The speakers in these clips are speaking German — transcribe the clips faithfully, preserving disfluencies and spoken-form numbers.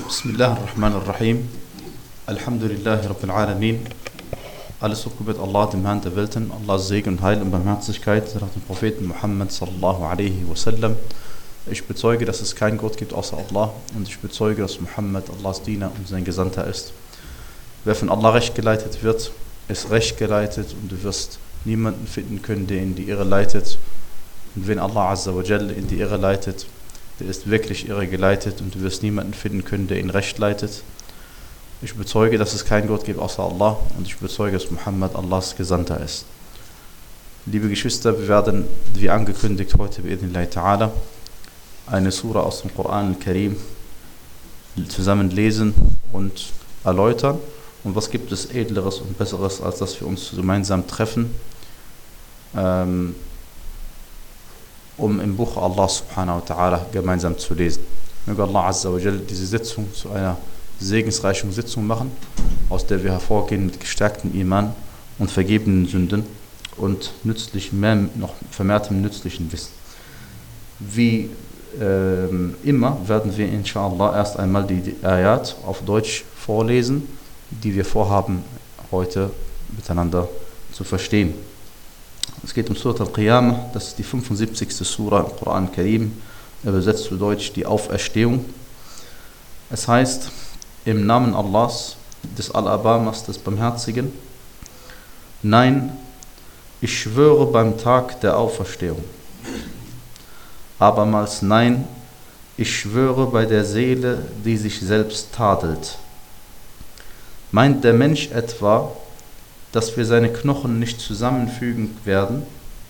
Bismillah ar-Rahman ar-Rahim. Alhamdulillahi Rabbil Alamin. Alles so gebet Allah, dem Herrn der Welten, Allahs Segen und Heil und Barmherzigkeit nach dem Propheten Muhammad sallallahu alaihi wasallam. Ich bezeuge, dass es keinen Gott gibt außer Allah und ich bezeuge, dass Muhammad Allahs Diener und sein Gesandter ist. Wer von Allah recht geleitet wird, ist recht geleitet und du wirst niemanden finden können, der in die Irre leitet. Und wenn Allah Azza wa Jalla in die Irre leitet, der ist wirklich irre geleitet und du wirst niemanden finden können, der ihn recht leitet. Ich bezeuge, dass es keinen Gott gibt außer Allah und ich bezeuge, dass Muhammad Allahs Gesandter ist. Liebe Geschwister, wir werden, wie angekündigt, heute bi'idhnillahi ta'ala eine Sura aus dem Koran al-Karim zusammen lesen und erläutern. Und was gibt es Edleres und Besseres, als dass wir uns gemeinsam treffen, ähm, um im Buch Allah subhanahu wa ta'ala gemeinsam zu lesen. Möge Allah Azza wa Jalla diese Sitzung zu einer segensreichen Sitzung machen, aus der wir hervorgehen mit gestärktem Iman und vergebenen Sünden und nützlich, mehr, noch vermehrtem nützlichen Wissen. Wie ähm, immer werden wir inshallah erst einmal die Ayat auf Deutsch vorlesen, die wir vorhaben, heute miteinander zu verstehen. Es geht um Surat al-Qiyamah, das ist die fünfundsiebzigste Sura im Koran al-Karim, übersetzt zu Deutsch die Auferstehung. Es heißt, im Namen Allahs, des Al-Abamas, des Barmherzigen, nein, ich schwöre beim Tag der Auferstehung. Abermals nein, ich schwöre bei der Seele, die sich selbst tadelt. Meint der Mensch etwa, dass wir seine Knochen nicht zusammenfügen werden?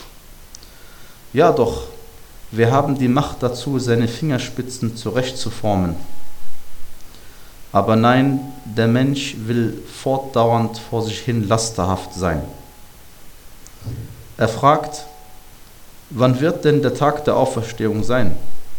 Ja doch, wir haben die Macht dazu, seine Fingerspitzen zurechtzuformen. Aber nein, der Mensch will fortdauernd vor sich hin lasterhaft sein. Er fragt, wann wird denn der Tag der Auferstehung sein?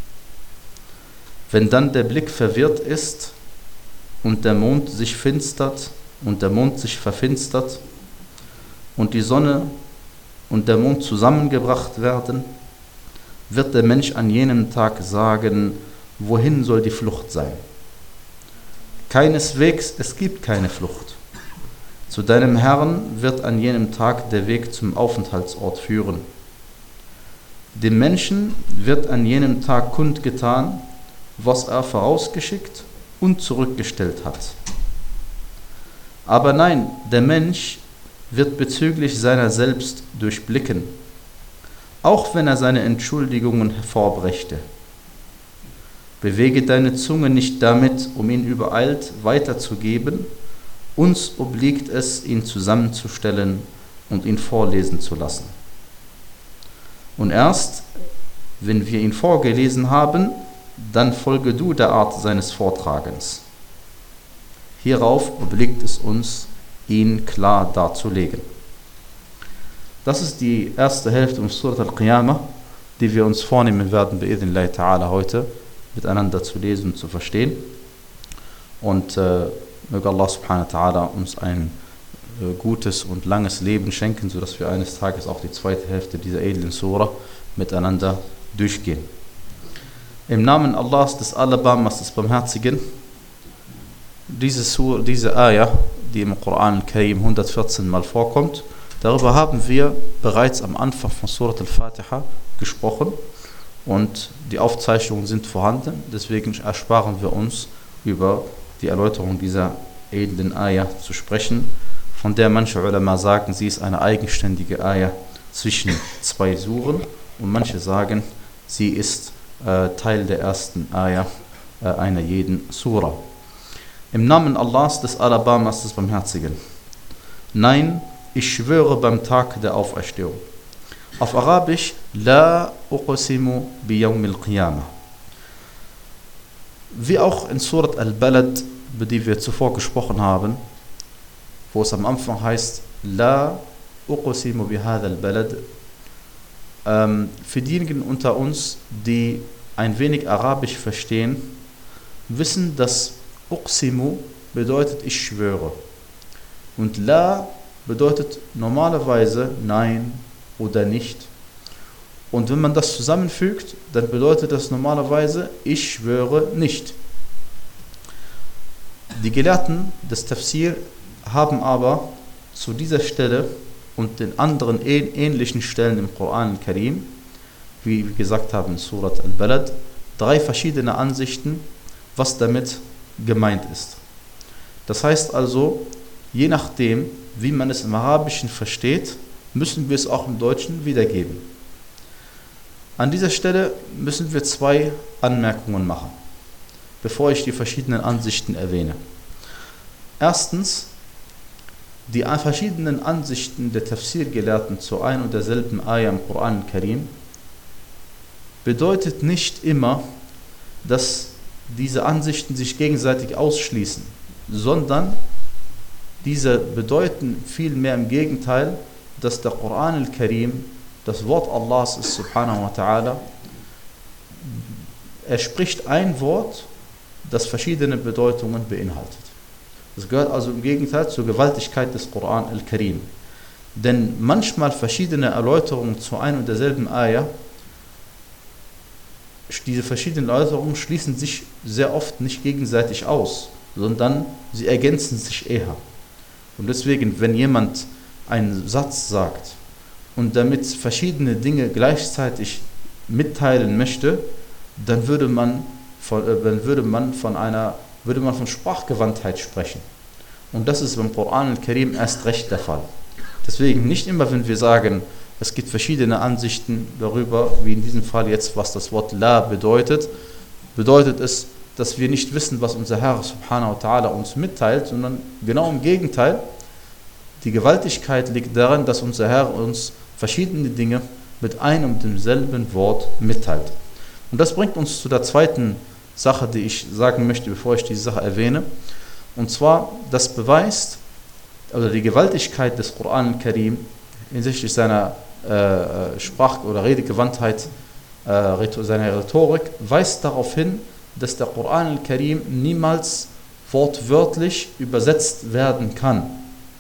Wenn dann der Blick verwirrt ist und der Mond sich finstert und der Mond sich verfinstert und die Sonne und der Mond zusammengebracht werden, wird der Mensch an jenem Tag sagen, wohin soll die Flucht sein? Keineswegs, es gibt keine Flucht. Zu deinem Herrn wird an jenem Tag der Weg zum Aufenthaltsort führen. Dem Menschen wird an jenem Tag kundgetan, was er vorausgeschickt und zurückgestellt hat. Aber nein, der Mensch wird bezüglich seiner selbst durchblicken, auch wenn er seine Entschuldigungen hervorbrächte. Bewege deine Zunge nicht damit, um ihn übereilt weiterzugeben. Uns obliegt es, ihn zusammenzustellen und ihn vorlesen zu lassen. Und erst, wenn wir ihn vorgelesen haben, dann folge du der Art seines Vortragens. Hierauf obliegt es uns, ihn klar darzulegen. Das ist die erste Hälfte von Surat al-Qiyamah, die wir uns vornehmen werden, bi'idhnillahi ta'ala heute miteinander zu lesen und zu verstehen. Und äh, möge Allah subhanahu wa ta'ala uns ein äh, gutes und langes Leben schenken, sodass wir eines Tages auch die zweite Hälfte dieser edlen Surah miteinander durchgehen. Im Namen Allahs, des Al-Abamas, des Barmherzigen, diese, Surah, diese Ayah, die im Koran al-Karim hundertvierzehn Mal vorkommt, darüber haben wir bereits am Anfang von Surat al-Fatiha gesprochen und die Aufzeichnungen sind vorhanden, deswegen ersparen wir uns, über die Erläuterung dieser edlen Ayah zu sprechen, von der manche Ulama sagen, sie ist eine eigenständige Ayah zwischen zwei Suren und manche sagen, sie ist äh, Teil der ersten Ayah äh, einer jeden Surah. Im Namen Allahs, des Al-Abamas, des Barmherzigen. Nein, ich schwöre beim Tag der Auferstehung. Auf Arabisch, La uqsimu bi yawm al-Qiyamah. Wie auch in Surat al-Balad, über die wir zuvor gesprochen haben, wo es am Anfang heißt, La uqsimu bi hadha al-Balad. Ähm, für diejenigen unter uns, die ein wenig Arabisch verstehen, wissen, dass Uqsimu bedeutet ich schwöre. Und La bedeutet normalerweise nein oder nicht. Und wenn man das zusammenfügt, dann bedeutet das normalerweise ich schwöre nicht. Die Gelehrten des Tafsir haben aber zu dieser Stelle und den anderen ähnlichen Stellen im Koran al-Karim, wie wir gesagt haben in Surat al-Balad, drei verschiedene Ansichten, was damit gemeint ist. Das heißt also, je nachdem, wie man es im Arabischen versteht, müssen wir es auch im Deutschen wiedergeben. An dieser Stelle müssen wir zwei Anmerkungen machen, bevor ich die verschiedenen Ansichten erwähne. Erstens, die verschiedenen Ansichten der Tafsir-Gelehrten zu ein und derselben Ayah im Koran al-Karim bedeutet nicht immer, dass diese Ansichten sich gegenseitig ausschließen, sondern diese bedeuten vielmehr im Gegenteil, dass der Koran al-Karim das Wort Allahs ist, subhanahu wa ta'ala. Er spricht ein Wort, das verschiedene Bedeutungen beinhaltet. Das gehört also im Gegenteil zur Gewaltigkeit des Koran al-Karim. Denn manchmal verschiedene Erläuterungen zu ein und derselben Ayah, diese verschiedenen Erläuterungen schließen sich sehr oft nicht gegenseitig aus, sondern sie ergänzen sich eher. Und deswegen, wenn jemand einen Satz sagt und damit verschiedene Dinge gleichzeitig mitteilen möchte, dann würde man von, äh, dann würde man von einer würde man von Sprachgewandtheit sprechen. Und das ist beim Koran al-Karim erst recht der Fall. Deswegen nicht immer, wenn wir sagen, es gibt verschiedene Ansichten darüber, wie in diesem Fall jetzt, was das Wort La bedeutet, bedeutet es, dass wir nicht wissen, was unser Herr subhanahu wa ta'ala uns mitteilt, sondern genau im Gegenteil. Die Gewaltigkeit liegt darin, dass unser Herr uns verschiedene Dinge mit einem und demselben Wort mitteilt. Und das bringt uns zu der zweiten Sache, die ich sagen möchte, bevor ich diese Sache erwähne. Und zwar, das beweist, also die Gewaltigkeit des Koran al-Karim hinsichtlich seiner äh, Sprach- oder Redegewandtheit, äh, seiner Rhetorik, weist darauf hin, dass der Koran al-Karim niemals wortwörtlich übersetzt werden kann.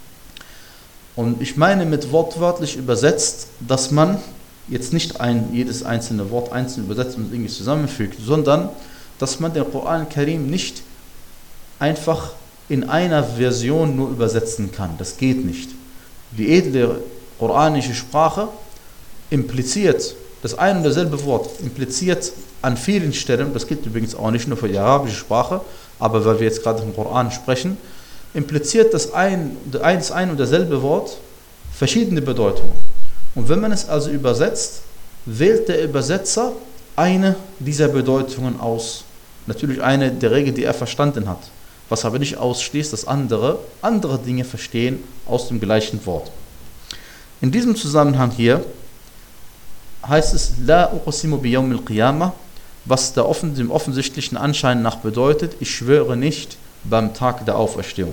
Und ich meine mit wortwörtlich übersetzt, dass man jetzt nicht ein, jedes einzelne Wort einzeln übersetzt und irgendwie zusammenfügt, sondern dass man den Koran al-Karim nicht einfach in einer Version nur übersetzen kann. Das geht nicht. Die edle koranische Sprache impliziert, das ein und dasselbe Wort impliziert an vielen Stellen, das gilt übrigens auch nicht nur für die arabische Sprache, aber weil wir jetzt gerade vom Koran sprechen, impliziert das ein, das ein und dasselbe Wort verschiedene Bedeutungen. Und wenn man es also übersetzt, wählt der Übersetzer eine dieser Bedeutungen aus. Natürlich eine der Regeln, die er verstanden hat. Was aber nicht ausschließt, dass andere andere Dinge verstehen aus dem gleichen Wort. In diesem Zusammenhang hier heißt es La uqsimu bi yawm al-qiyamah, was der offen, dem offensichtlichen Anschein nach bedeutet, ich schwöre nicht beim Tag der Auferstehung.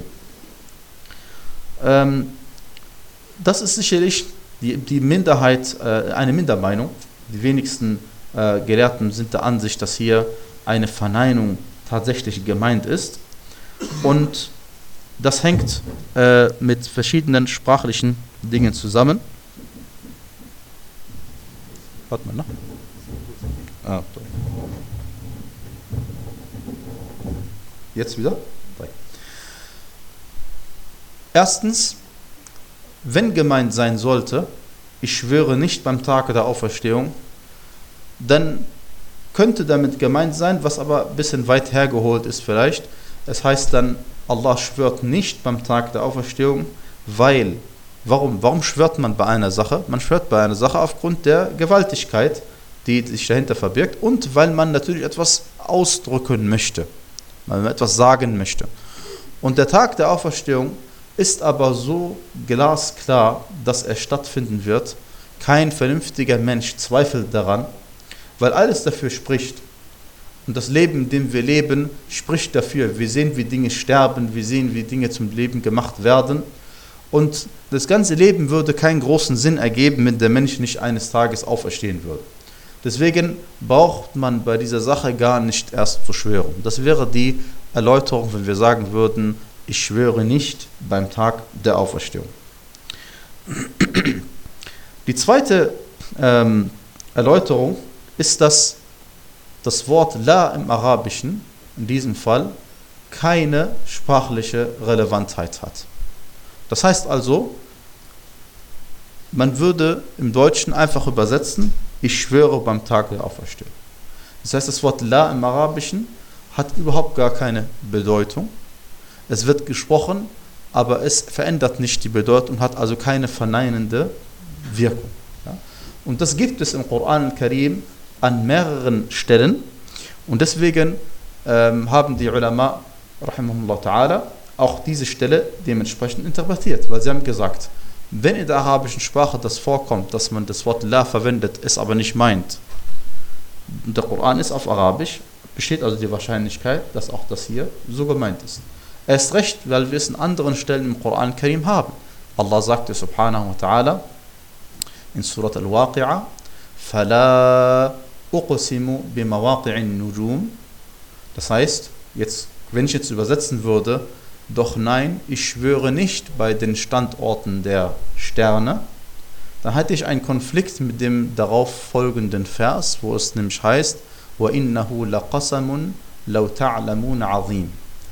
Ähm, das ist sicherlich die, die Minderheit, äh, eine Mindermeinung. Die wenigsten äh, Gelehrten sind der Ansicht, dass hier eine Verneinung tatsächlich gemeint ist. Und das hängt äh, mit verschiedenen sprachlichen Dingen zusammen. Warte mal, ne? Ah, jetzt wieder? Drei. Erstens, wenn gemeint sein sollte, ich schwöre nicht beim Tage der Auferstehung, dann könnte damit gemeint sein, was aber ein bisschen weit hergeholt ist vielleicht. Es heißt dann, Allah schwört nicht beim Tag der Auferstehung, weil, warum, warum schwört man bei einer Sache? Man schwört bei einer Sache aufgrund der Gewaltigkeit, die sich dahinter verbirgt und weil man natürlich etwas ausdrücken möchte, weil man etwas sagen möchte. Und der Tag der Auferstehung ist aber so glasklar, dass er stattfinden wird. Kein vernünftiger Mensch zweifelt daran, weil alles dafür spricht. Und das Leben, in dem wir leben, spricht dafür. Wir sehen, wie Dinge sterben, wir sehen, wie Dinge zum Leben gemacht werden. Und das ganze Leben würde keinen großen Sinn ergeben, wenn der Mensch nicht eines Tages auferstehen würde. Deswegen braucht man bei dieser Sache gar nicht erst zu schwören. Das wäre die Erläuterung, wenn wir sagen würden, ich schwöre nicht beim Tag der Auferstehung. Die zweite ähm, Erläuterung ist, dass das Wort La im Arabischen, in diesem Fall, keine sprachliche Relevantheit hat. Das heißt also, man würde im Deutschen einfach übersetzen, ich schwöre beim Tag der Auferstehung. Das heißt, das Wort La im Arabischen hat überhaupt gar keine Bedeutung. Es wird gesprochen, aber es verändert nicht die Bedeutung, hat also keine verneinende Wirkung. Ja? Und das gibt es im Koran al-Karim an mehreren Stellen. Und deswegen ähm, haben die Ulama, rahimahumullah ta'ala, auch diese Stelle dementsprechend interpretiert. Weil sie haben gesagt, wenn in der arabischen Sprache das vorkommt, dass man das Wort La verwendet, es aber nicht meint, und der Koran ist auf Arabisch, besteht also die Wahrscheinlichkeit, dass auch das hier so gemeint ist. Erst recht, weil wir es in anderen Stellen im Koran Karim haben. Allah sagte subhanahu wa ta'ala in Surat al-Waqi'a, فَلَا أُقْسِمُ بِمَوَاقِعِ النُّجُومِ. Das heißt, jetzt, wenn ich jetzt übersetzen würde, doch nein, ich schwöre nicht bei den Standorten der Sterne, dann hätte ich einen Konflikt mit dem darauf folgenden Vers, wo es nämlich heißt, وَإِنَّهُ لَقَسَمٌ لَوْ تَعْلَمُونَ عَظِيمٌ.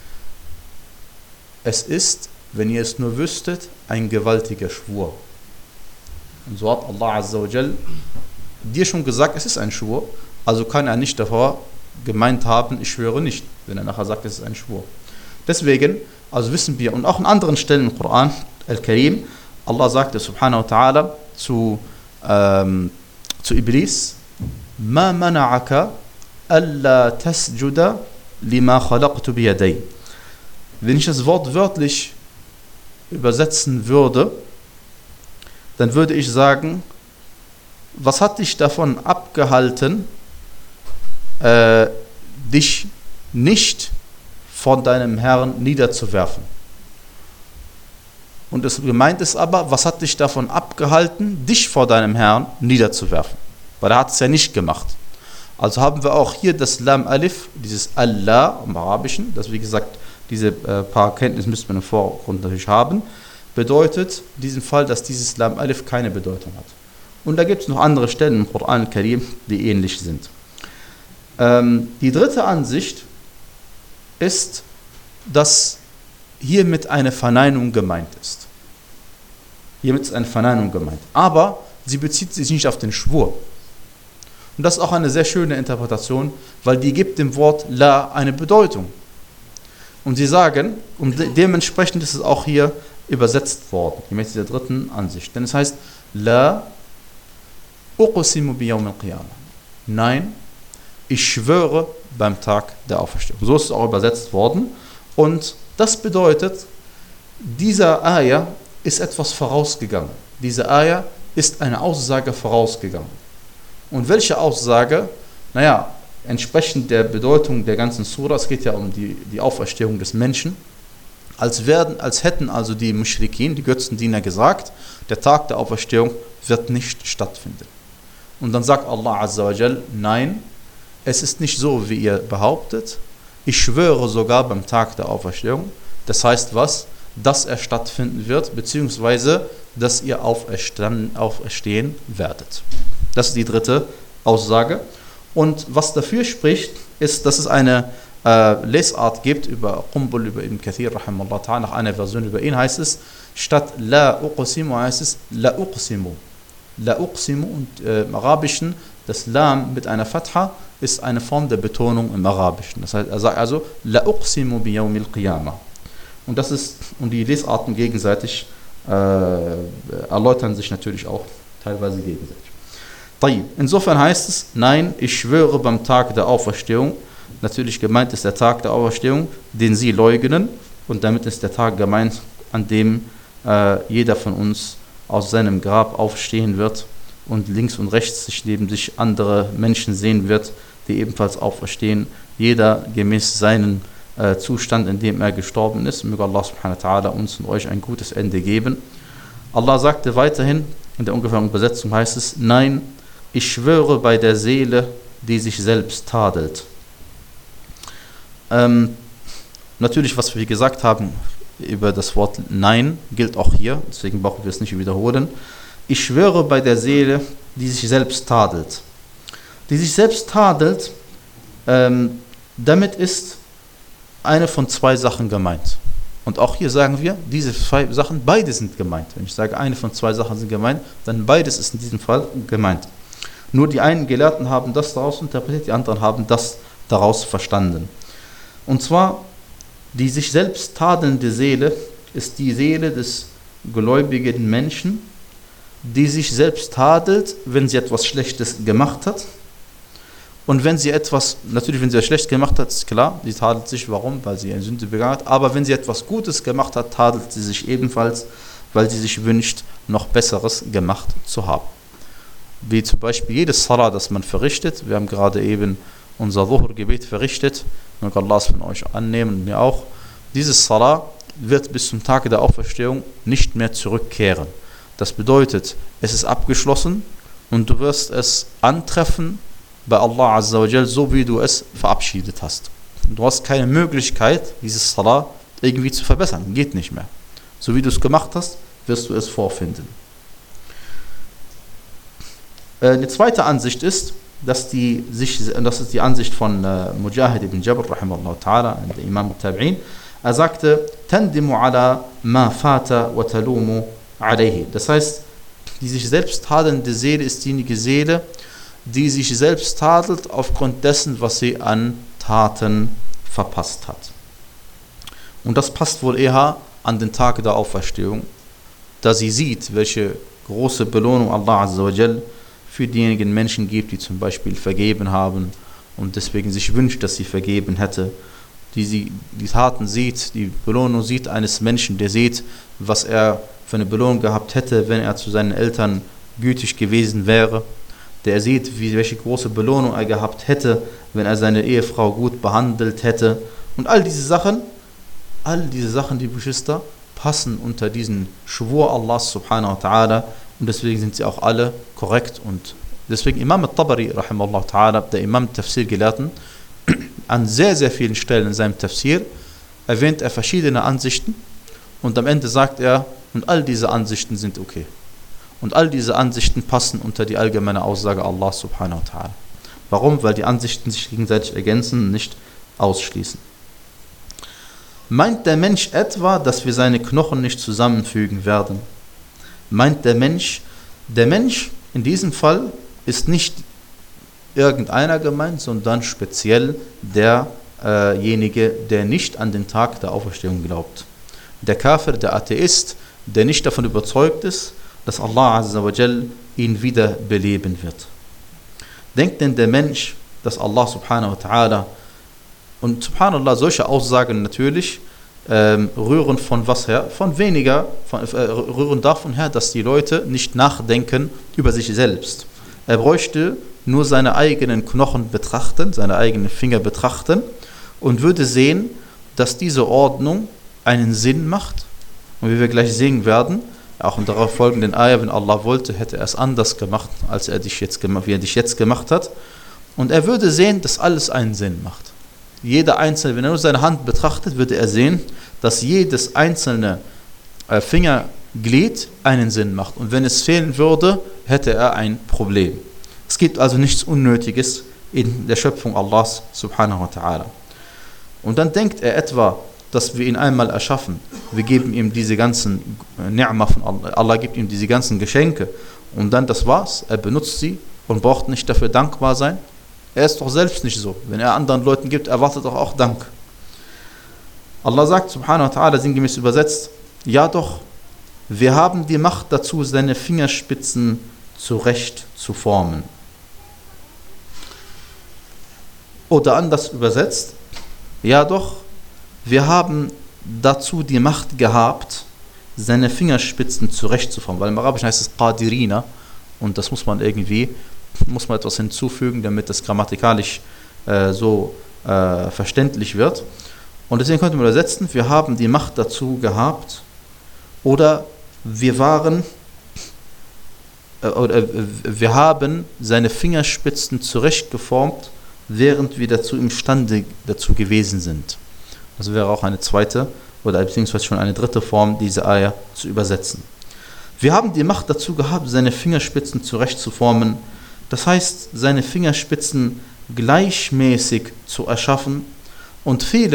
Es ist, wenn ihr es nur wüsstet, ein gewaltiger Schwur. Und so hat Allah Azza wa Jal dir schon gesagt, es ist ein Schwur, also kann er nicht davor gemeint haben, ich schwöre nicht, wenn er nachher sagt, es ist ein Schwur. Deswegen, also wissen wir, und auch in anderen Stellen im Koran al-Karim, Allah sagte subhanahu wa ta'ala zu, ähm, zu Iblis, Ma mana'aka alla tasjuda lima khalaqtu biyaday. Wenn ich das Wort wörtlich übersetzen würde, dann würde ich sagen, was hat dich davon abgehalten, äh, dich nicht von deinem Herrn niederzuwerfen? Und es gemeint ist aber, was hat dich davon abgehalten, dich vor deinem Herrn niederzuwerfen? Weil er hat es ja nicht gemacht. Also haben wir auch hier das Lam Alif, dieses Allah im Arabischen, das wie gesagt, diese äh, paar Kenntnisse müsste man im Vorgrund natürlich haben, bedeutet in diesem Fall, dass dieses Lam Alif keine Bedeutung hat. Und da gibt es noch andere Stellen im Koran al-Karim, die ähnlich sind. Ähm, die dritte Ansicht ist, dass hiermit eine Verneinung gemeint ist. Hiermit ist eine Verneinung gemeint. Aber sie bezieht sich nicht auf den Schwur. Und das ist auch eine sehr schöne Interpretation, weil die gibt dem Wort La eine Bedeutung. Und sie sagen, und de- dementsprechend ist es auch hier übersetzt worden, gemäß dieser dritten Ansicht. Denn es heißt, La uqsimu bi yawm al-qiyamah. Nein, ich schwöre beim Tag der Auferstehung. So ist es auch übersetzt worden. Und das bedeutet, dieser Ayah ist etwas vorausgegangen. Diese Ayah ist eine Aussage vorausgegangen. Und welche Aussage? Naja, entsprechend der Bedeutung der ganzen Surah, es geht ja um die, die Auferstehung des Menschen, als, werden, als hätten also die Muschrikin, die Götzendiener gesagt, der Tag der Auferstehung wird nicht stattfinden. Und dann sagt Allah Azza wa Jal, nein, es ist nicht so, wie ihr behauptet, ich schwöre sogar beim Tag der Auferstehung, das heißt was? Dass er stattfinden wird, beziehungsweise, dass ihr auferstehen werdet. Das ist die dritte Aussage. Und was dafür spricht, ist, dass es eine äh, Lesart gibt über Qumbul, über Ibn Kathir, rahimahullah ta'ala, nach einer Version über ihn heißt es, statt La uqsimu heißt es La uqsimu. La uqsimu und äh, im Arabischen, das Lam mit einer Fatha ist eine Form der Betonung im Arabischen. Das heißt, er sagt also La uqsimu bi yawmil qiyamah. Und das ist, und die Lesarten gegenseitig äh, erläutern sich natürlich auch teilweise gegenseitig. Insofern heißt es, nein, ich schwöre beim Tag der Auferstehung, natürlich gemeint ist der Tag der Auferstehung, den sie leugnen, und damit ist der Tag gemeint, an dem äh, jeder von uns aus seinem Grab aufstehen wird und links und rechts sich neben sich andere Menschen sehen wird, die ebenfalls auferstehen, jeder gemäß seinen äh, Zustand, in dem er gestorben ist. Möge Allah subhanahu wa ta'ala uns und euch ein gutes Ende geben. Allah sagte weiterhin, in der ungefähren Übersetzung heißt es, nein, ich schwöre bei der Seele, die sich selbst tadelt. Ähm, natürlich, was wir gesagt haben über das Wort Nein, gilt auch hier, deswegen brauchen wir es nicht wiederholen. Ich schwöre bei der Seele, die sich selbst tadelt. Die sich selbst tadelt, ähm, damit ist eine von zwei Sachen gemeint. Und auch hier sagen wir, diese zwei Sachen, beide sind gemeint. Wenn ich sage, eine von zwei Sachen sind gemeint, dann beides ist in diesem Fall gemeint. Nur die einen Gelehrten haben das daraus interpretiert, die anderen haben das daraus verstanden. Und zwar, die sich selbst tadelnde Seele ist die Seele des gläubigen Menschen, die sich selbst tadelt, wenn sie etwas Schlechtes gemacht hat. Und wenn sie etwas, natürlich wenn sie etwas schlecht gemacht hat, ist klar, sie tadelt sich, warum? Weil sie eine Sünde begangen hat. Aber wenn sie etwas Gutes gemacht hat, tadelt sie sich ebenfalls, weil sie sich wünscht, noch Besseres gemacht zu haben. Wie zum Beispiel jedes Salah, das man verrichtet. Wir haben gerade eben unser Dhuhr-Gebet verrichtet. Möge Allah es von euch annehmen und mir auch. Dieses Salah wird bis zum Tag der Auferstehung nicht mehr zurückkehren. Das bedeutet, es ist abgeschlossen und du wirst es antreffen bei Allah Azza wa Jal, so wie du es verabschiedet hast. Du hast keine Möglichkeit, dieses Salah irgendwie zu verbessern. Geht nicht mehr. So wie du es gemacht hast, wirst du es vorfinden. Äh, die zweite Ansicht ist, dass die sich, das ist die Ansicht von äh, Mujahid ibn Jabr, rahimahullah ta'ala, der Imam al-Tabi'in. Er sagte, Tandimu ala ma fata wa talumu alayhi. Das heißt, die sich selbst tadelnde Seele ist diejenige Seele, die sich selbst tadelt aufgrund dessen, was sie an Taten verpasst hat. Und das passt wohl eher an den Tag der Auferstehung, da sie sieht, welche große Belohnung Allah Azza wa Jal für diejenigen Menschen gibt, die zum Beispiel vergeben haben und deswegen sich wünscht, dass sie vergeben hätte, die sie die Taten sieht, die Belohnung sieht eines Menschen, der sieht, was er für eine Belohnung gehabt hätte, wenn er zu seinen Eltern gütig gewesen wäre, der sieht, wie, welche große Belohnung er gehabt hätte, wenn er seine Ehefrau gut behandelt hätte. Und all diese Sachen, all diese Sachen, die Geschwister, passen unter diesen Schwur Allahs subhanahu wa ta'ala und deswegen sind sie auch alle korrekt. Und deswegen Imam al-Tabari, rahimahullah ta'ala, der Imam Tafsir-Gelehrten, an sehr, sehr vielen Stellen in seinem Tafsir erwähnt er verschiedene Ansichten und am Ende sagt er, und all diese Ansichten sind okay. Und all diese Ansichten passen unter die allgemeine Aussage Allah subhanahu wa ta'ala. Warum? Weil die Ansichten sich gegenseitig ergänzen und nicht ausschließen. Meint der Mensch etwa, dass wir seine Knochen nicht zusammenfügen werden? Meint der Mensch, der Mensch in diesem Fall ist nicht irgendeiner gemeint, sondern speziell derjenige, der nicht an den Tag der Auferstehung glaubt. Der Kafir, der Atheist, der nicht davon überzeugt ist, dass Allah Azza wa Jal ihn wieder beleben wird. Denkt denn der Mensch, dass Allah subhanahu wa ta'ala, und subhanallah, solche Aussagen natürlich ähm, rühren von was her? Von weniger, von, äh, rühren davon her, dass die Leute nicht nachdenken über sich selbst. Er bräuchte nur seine eigenen Knochen betrachten, seine eigenen Finger betrachten und würde sehen, dass diese Ordnung einen Sinn macht. Und wie wir gleich sehen werden, auch in darauf folgenden Ayah, wenn Allah wollte, hätte er es anders gemacht, als er dich jetzt gemacht, wie er dich jetzt gemacht hat. Und er würde sehen, dass alles einen Sinn macht. Jeder einzelne, wenn er nur seine Hand betrachtet, würde er sehen, dass jedes einzelne äh, Fingerglied einen Sinn macht. Und wenn es fehlen würde, hätte er ein Problem. Es gibt also nichts Unnötiges in der Schöpfung Allahs subhanahu wa ta'ala. Und dann denkt er etwa, dass wir ihn einmal erschaffen. Wir geben ihm diese ganzen Ni'ma von Allah. Allah gibt ihm diese ganzen Geschenke. Und dann, das war's. Er benutzt sie und braucht nicht dafür dankbar sein. Er ist doch selbst nicht so. Wenn er anderen Leuten gibt, erwartet er auch Dank. Allah sagt, subhanahu wa ta'ala, sinngemäß übersetzt, ja doch, wir haben die Macht dazu, seine Fingerspitzen zurecht zu formen. Oder anders übersetzt, ja doch, wir haben dazu die Macht gehabt, seine Fingerspitzen zurechtzuformen. Weil im Arabischen heißt es Qadirina und das muss man irgendwie, muss man etwas hinzufügen, damit das grammatikalisch äh, so äh, verständlich wird. Und deswegen könnte man übersetzen, wir haben die Macht dazu gehabt oder wir waren, äh, oder äh, wir haben seine Fingerspitzen zurechtgeformt, während wir dazu imstande dazu gewesen sind. Das wäre auch eine zweite oder beziehungsweise schon eine dritte Form, diese Ayah zu übersetzen. Wir haben die Macht dazu gehabt, seine Fingerspitzen zurechtzuformen. Das heißt, seine Fingerspitzen gleichmäßig zu erschaffen. Und viele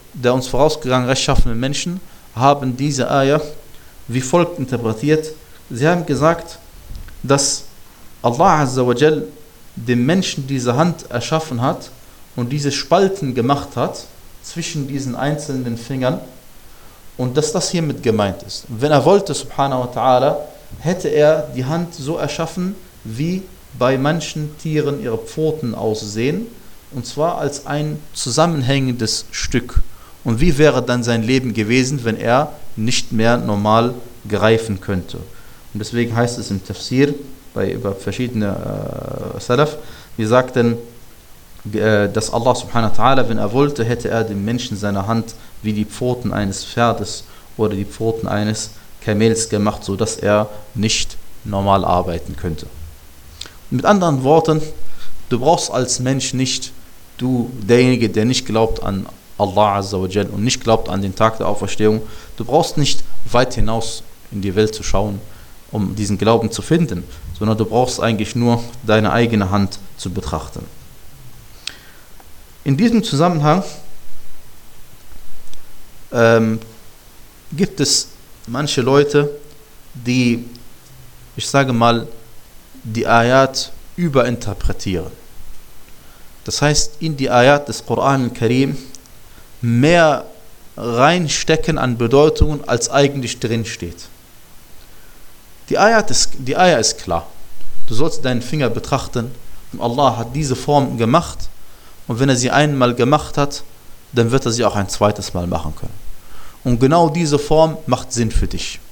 der uns vorausgegangen rechtschaffenen Menschen haben diese Ayah wie folgt interpretiert. Sie haben gesagt, dass Allah Azza wa Jal dem Menschen diese Hand erschaffen hat und diese Spalten gemacht hat zwischen diesen einzelnen Fingern und dass das hiermit gemeint ist. Wenn er wollte, subhanahu wa ta'ala, hätte er die Hand so erschaffen, wie bei manchen Tieren ihre Pfoten aussehen, und zwar als ein zusammenhängendes Stück. Und wie wäre dann sein Leben gewesen, wenn er nicht mehr normal greifen könnte? Und deswegen heißt es im Tafsir, bei über verschiedene äh, Salaf, wir sagten, äh, dass Allah subhanahu wa ta'ala, wenn er wollte, hätte er dem Menschen seine Hand wie die Pfoten eines Pferdes oder die Pfoten eines Kamels gemacht, sodass er nicht normal arbeiten könnte. Mit anderen Worten, du brauchst als Mensch nicht, du, derjenige, der nicht glaubt an Allah Azza wa Jal und nicht glaubt an den Tag der Auferstehung, du brauchst nicht weit hinaus in die Welt zu schauen, um diesen Glauben zu finden, sondern du brauchst eigentlich nur deine eigene Hand zu betrachten. In diesem Zusammenhang ähm, gibt es manche Leute, die, ich sage mal, die Ayat überinterpretieren. Das heißt, in die Ayat des Koran al-Karim mehr reinstecken an Bedeutungen, als eigentlich drin steht. Die Ayat ist, die Ayah ist klar. Du sollst deinen Finger betrachten und Allah hat diese Form gemacht und wenn er sie einmal gemacht hat, dann wird er sie auch ein zweites Mal machen können. Und genau diese Form macht Sinn für dich.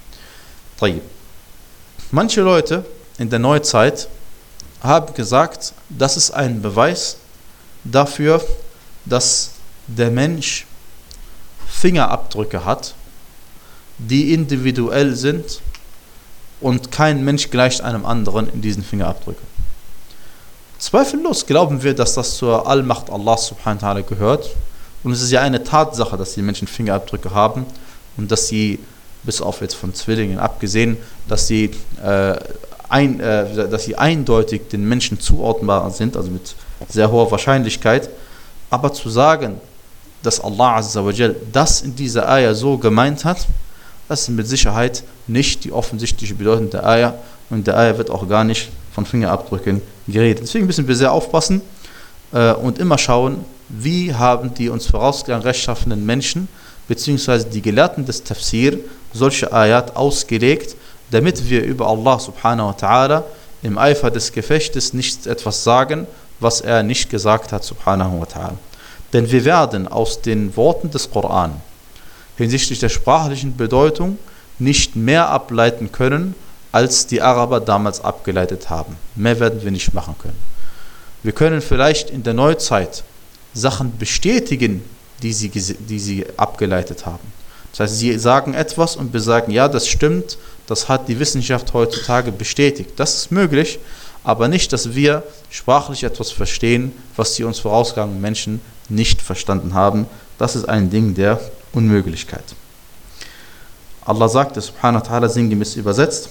Manche Leute in der Neuzeit haben gesagt, das ist ein Beweis dafür, dass der Mensch Fingerabdrücke hat, die individuell sind und kein Mensch gleicht einem anderen in diesen Fingerabdrücken. Zweifellos glauben wir, dass das zur Allmacht Allah subhanahu wa ta'ala gehört und es ist ja eine Tatsache, dass die Menschen Fingerabdrücke haben und dass sie, bis auf jetzt von Zwillingen abgesehen, dass sie, äh, ein, äh, dass sie eindeutig den Menschen zuordnbar sind, also mit sehr hoher Wahrscheinlichkeit, aber zu sagen, dass Allah Azza wa Jal das in dieser Ayah so gemeint hat, das ist mit Sicherheit nicht die offensichtliche Bedeutung der Ayah und der Ayah wird auch gar nicht von Fingerabdrücken geredet. Deswegen müssen wir sehr aufpassen äh, und immer schauen, wie haben die uns vorausgegangen rechtschaffenen Menschen beziehungsweise die Gelehrten des Tafsir solche Ayat ausgelegt, damit wir über Allah subhanahu wa ta'ala im Eifer des Gefechtes nicht etwas sagen, was er nicht gesagt hat subhanahu wa ta'ala. Denn wir werden aus den Worten des Koran hinsichtlich der sprachlichen Bedeutung nicht mehr ableiten können, als die Araber damals abgeleitet haben. Mehr werden wir nicht machen können. Wir können vielleicht in der Neuzeit Sachen bestätigen, die sie, die sie abgeleitet haben. Das heißt, sie sagen etwas und wir sagen, ja, das stimmt, das hat die Wissenschaft heutzutage bestätigt. Das ist möglich, aber nicht, dass wir sprachlich etwas verstehen, was die uns vorausgegangenen Menschen nicht verstanden haben. Das ist ein Ding der Unmöglichkeit. Allah sagte, subhanahu wa ta'ala, sinngemäß übersetzt,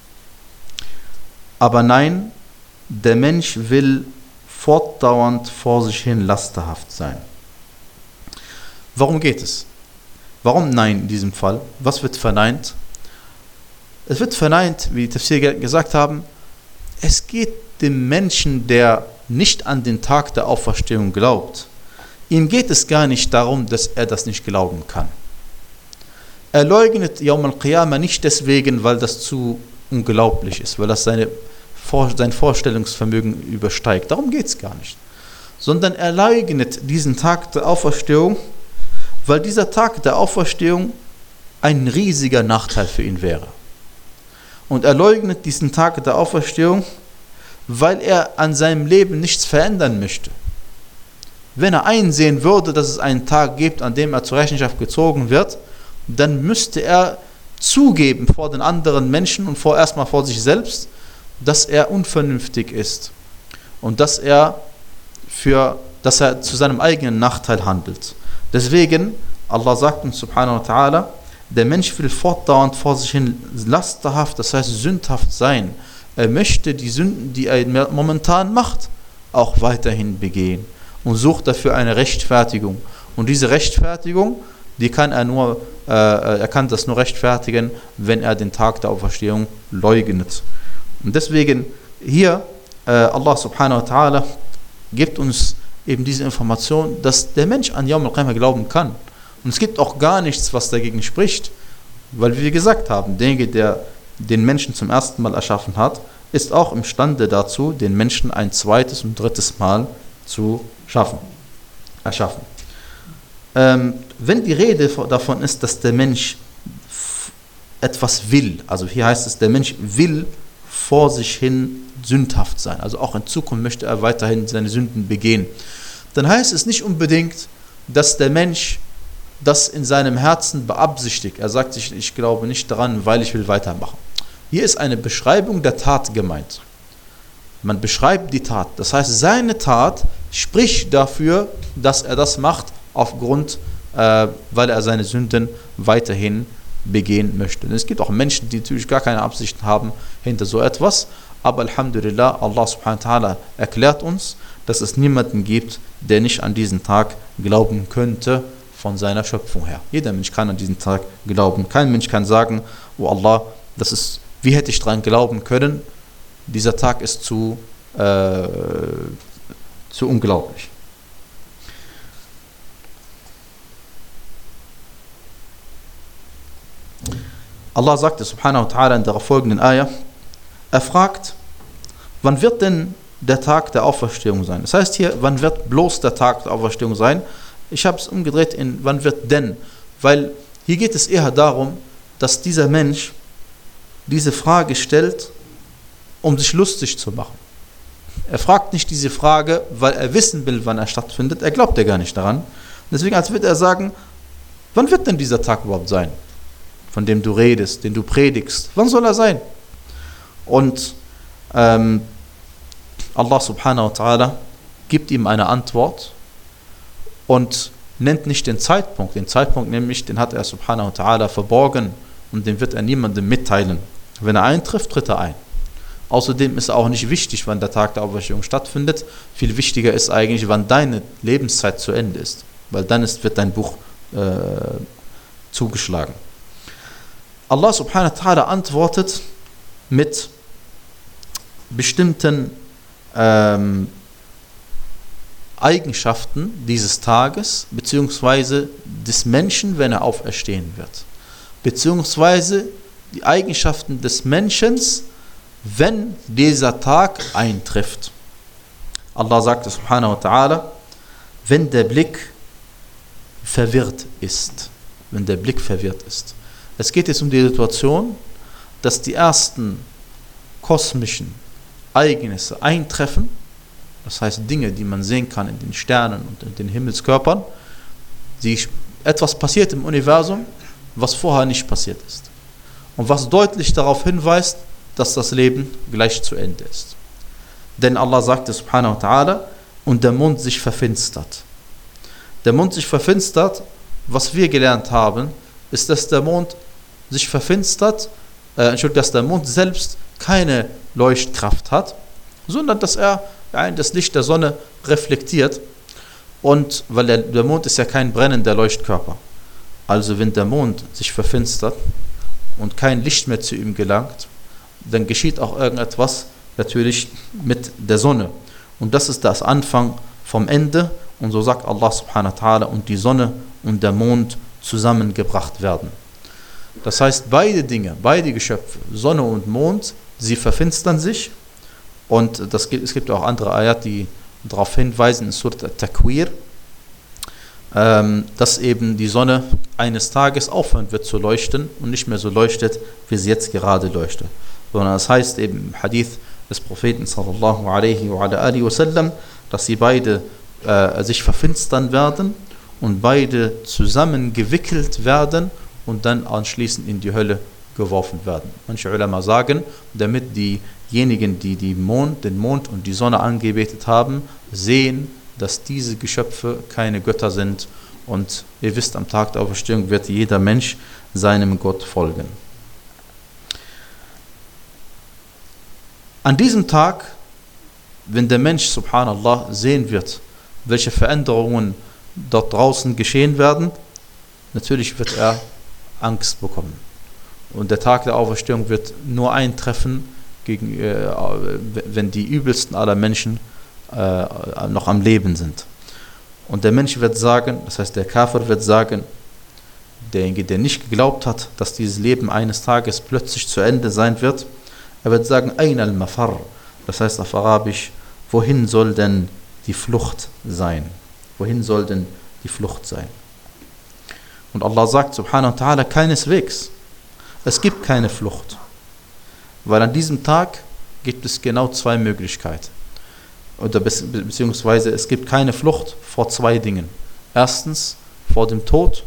aber nein, der Mensch will fortdauernd vor sich hin lasterhaft sein. Warum geht es? Warum nein in diesem Fall? Was wird verneint? Es wird verneint, wie die Tafsir gesagt haben, es geht dem Menschen, der nicht an den Tag der Auferstehung glaubt, ihm geht es gar nicht darum, dass er das nicht glauben kann. Er leugnet Yawm al-Qiyamah nicht deswegen, weil das zu unglaublich ist, weil das seine, sein Vorstellungsvermögen übersteigt. Darum geht es gar nicht. Sondern er leugnet diesen Tag der Auferstehung, weil dieser Tag der Auferstehung ein riesiger Nachteil für ihn wäre. Und er leugnet diesen Tag der Auferstehung, weil er an seinem Leben nichts verändern möchte. Wenn er einsehen würde, dass es einen Tag gibt, an dem er zur Rechenschaft gezogen wird, dann müsste er zugeben vor den anderen Menschen und vor, erstmal vor sich selbst, dass er unvernünftig ist und dass er, für, dass er zu seinem eigenen Nachteil handelt. Deswegen, Allah sagt uns subhanahu wa ta'ala, der Mensch will fortdauernd vor sich hin lasterhaft, das heißt sündhaft sein. Er möchte die Sünden, die er momentan macht, auch weiterhin begehen und sucht dafür eine Rechtfertigung Und diese Rechtfertigung, die kann er nur, äh, er kann das nur rechtfertigen, wenn er den Tag der Auferstehung leugnet. Und deswegen hier, äh, Allah subhanahu wa ta'ala gibt uns eben diese Information, dass der Mensch an Yawm al-Qiyamah glauben kann. Und es gibt auch gar nichts, was dagegen spricht, weil wir gesagt haben, derjenige, der den Menschen zum ersten Mal erschaffen hat, ist auch imstande dazu, den Menschen ein zweites und drittes Mal zu schaffen, erschaffen. Ähm, wenn die Rede davon ist, dass der Mensch etwas will, also hier heißt es, der Mensch will vor sich hin sündhaft sein, also auch in Zukunft möchte er weiterhin seine Sünden begehen, dann heißt es nicht unbedingt, dass der Mensch das in seinem Herzen beabsichtigt. Er sagt sich, ich glaube nicht daran, weil ich will weitermachen. Hier ist eine Beschreibung der Tat gemeint. Man beschreibt die Tat. Das heißt, seine Tat spricht dafür, dass er das macht, aufgrund, äh, weil er seine Sünden weiterhin begehen möchte. Und es gibt auch Menschen, die natürlich gar keine Absichten haben hinter so etwas. Aber Alhamdulillah, Allah subhanahu wa ta'ala erklärt uns, dass es niemanden gibt, der nicht an diesen Tag glauben könnte, von seiner Schöpfung her. Jeder Mensch kann an diesen Tag glauben. Kein Mensch kann sagen, oh Allah, das ist, wie hätte ich daran glauben können? Dieser Tag ist zu, äh, zu unglaublich. Allah sagte subhanahu wa ta'ala in der folgenden Ayah, er fragt, wann wird denn der Tag der Auferstehung sein? Das heißt hier, wann wird bloß der Tag der Auferstehung sein? Ich habe es umgedreht in, wann wird denn? Weil hier geht es eher darum, dass dieser Mensch diese Frage stellt, um sich lustig zu machen. Er fragt nicht diese Frage, weil er wissen will, wann er stattfindet. Er glaubt ja gar nicht daran. Deswegen, als würde er sagen, wann wird denn dieser Tag überhaupt sein, von dem du redest, den du predigst? Wann soll er sein? Und ähm, Allah subhanahu wa ta'ala gibt ihm eine Antwort und nennt nicht den Zeitpunkt. Den Zeitpunkt nämlich, den hat er subhanahu wa ta'ala verborgen und den wird er niemandem mitteilen. Wenn er eintrifft, tritt er ein. Außerdem ist auch nicht wichtig, wann der Tag der Auferstehung stattfindet. Viel wichtiger ist eigentlich, wann deine Lebenszeit zu Ende ist. Weil dann ist, wird dein Buch äh, zugeschlagen. Allah subhanahu wa ta'ala antwortet mit bestimmten ähm, Eigenschaften dieses Tages, beziehungsweise des Menschen, wenn er auferstehen wird. Beziehungsweise die Eigenschaften des Menschen, wenn dieser Tag eintrifft. Allah sagte subhanahu wa ta'ala, wenn der Blick verwirrt ist. Wenn der Blick verwirrt ist. Es geht jetzt um die Situation, dass die ersten kosmischen Ereignisse eintreffen, das heißt Dinge, die man sehen kann in den Sternen und in den Himmelskörpern, die, etwas passiert im Universum, was vorher nicht passiert ist. Und was deutlich darauf hinweist, dass das Leben gleich zu Ende ist. Denn Allah sagte subhanahu wa ta'ala, und der Mond sich verfinstert. Der Mond sich verfinstert, was wir gelernt haben, ist, dass der Mond sich verfinstert, äh, Entschuldigung, dass der Mond selbst keine Leuchtkraft hat, sondern dass er ja, das Licht der Sonne reflektiert. Und weil der, der Mond ist ja kein brennender Leuchtkörper. Also wenn der Mond sich verfinstert und kein Licht mehr zu ihm gelangt, dann geschieht auch irgendetwas natürlich mit der Sonne. Und das ist das Anfang vom Ende. Und so sagt Allah subhanahu wa ta'ala, und die Sonne und der Mond zusammengebracht werden. Das heißt, beide Dinge, beide Geschöpfe, Sonne und Mond, sie verfinstern sich. Und das gibt, es gibt auch andere Ayat, die darauf hinweisen, in Surat At-Takwir, ähm, dass eben die Sonne eines Tages aufhören wird zu leuchten und nicht mehr so leuchtet, wie sie jetzt gerade leuchtet. Sondern das heißt eben im Hadith des Propheten sallallahu alaihi wa alihi wasallam, dass sie beide äh, sich verfinstern werden und beide zusammengewickelt werden und dann anschließend in die Hölle geworfen werden. Manche Ulama sagen, damit diejenigen, die die Mond, den Mond und die Sonne angebetet haben, sehen, dass diese Geschöpfe keine Götter sind. Und ihr wisst, am Tag der Auferstehung wird jeder Mensch seinem Gott folgen. An diesem Tag, wenn der Mensch, subhanallah, sehen wird, welche Veränderungen dort draußen geschehen werden, natürlich wird er Angst bekommen. Und der Tag der Auferstehung wird nur eintreffen, gegen, äh, wenn die übelsten aller Menschen äh, noch am Leben sind. Und der Mensch wird sagen, das heißt der Kafir wird sagen, derjenige, der nicht geglaubt hat, dass dieses Leben eines Tages plötzlich zu Ende sein wird, er wird sagen, Ayn al-Mafar, das heißt auf Arabisch, wohin soll denn die Flucht sein? Wohin soll denn die Flucht sein? Und Allah sagt subhanahu wa ta'ala, keineswegs. Es gibt keine Flucht. Weil an diesem Tag gibt es genau zwei Möglichkeiten. Oder beziehungsweise es gibt keine Flucht vor zwei Dingen. Erstens vor dem Tod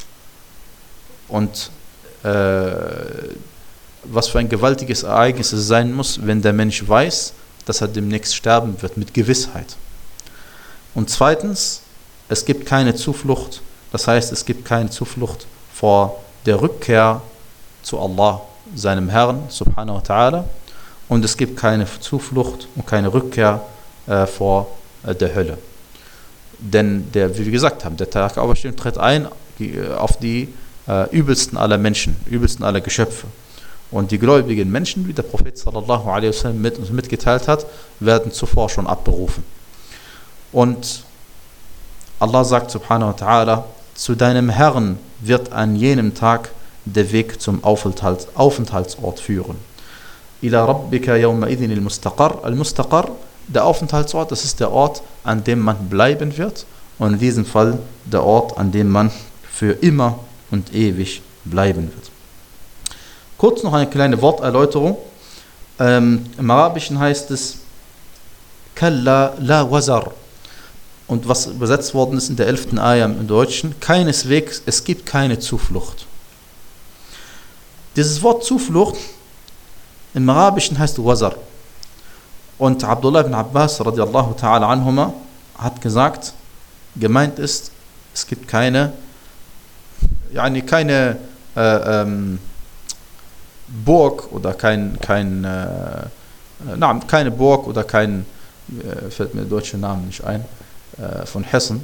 und äh, was für ein gewaltiges Ereignis es sein muss, wenn der Mensch weiß, dass er demnächst sterben wird, mit Gewissheit. Und zweitens, es gibt keine Zuflucht, das heißt, es gibt keine Zuflucht vor der Rückkehr zu Allah, seinem Herrn, subhanahu wa ta'ala, und es gibt keine Zuflucht und keine Rückkehr äh, vor äh, der Hölle. Denn, der, wie wir gesagt haben, der Tag der Auferstehung tritt ein äh, auf die äh, übelsten aller Menschen, übelsten aller Geschöpfe. Und die gläubigen Menschen, wie der Prophet sallallahu alaihi wasallam mit uns mitgeteilt hat, werden zuvor schon abberufen. Und Allah sagt subhanahu wa ta'ala, zu deinem Herrn wird an jenem Tag der Weg zum Aufenthalt, Aufenthaltsort führen. Ila rabbika yawma idhin al-mustaqar. Al-Mustaqar, der Aufenthaltsort, das ist der Ort, an dem man bleiben wird. Und in diesem Fall der Ort, an dem man für immer und ewig bleiben wird. Kurz noch eine kleine Worterläuterung. Ähm, Im Arabischen heißt es Kalla la wazar. Und was übersetzt worden ist in der elften Ayah im Deutschen, keineswegs, es gibt keine Zuflucht. Dieses Wort Zuflucht im Arabischen heißt Wazar. Und Abdullah ibn Abbas radiallahu ta'ala anhuma hat gesagt, gemeint ist, es gibt keine, yani keine äh, ähm, Burg oder kein, kein äh, na, keine Burg oder kein, äh, fällt mir der deutsche Name nicht ein, äh, von Hessen.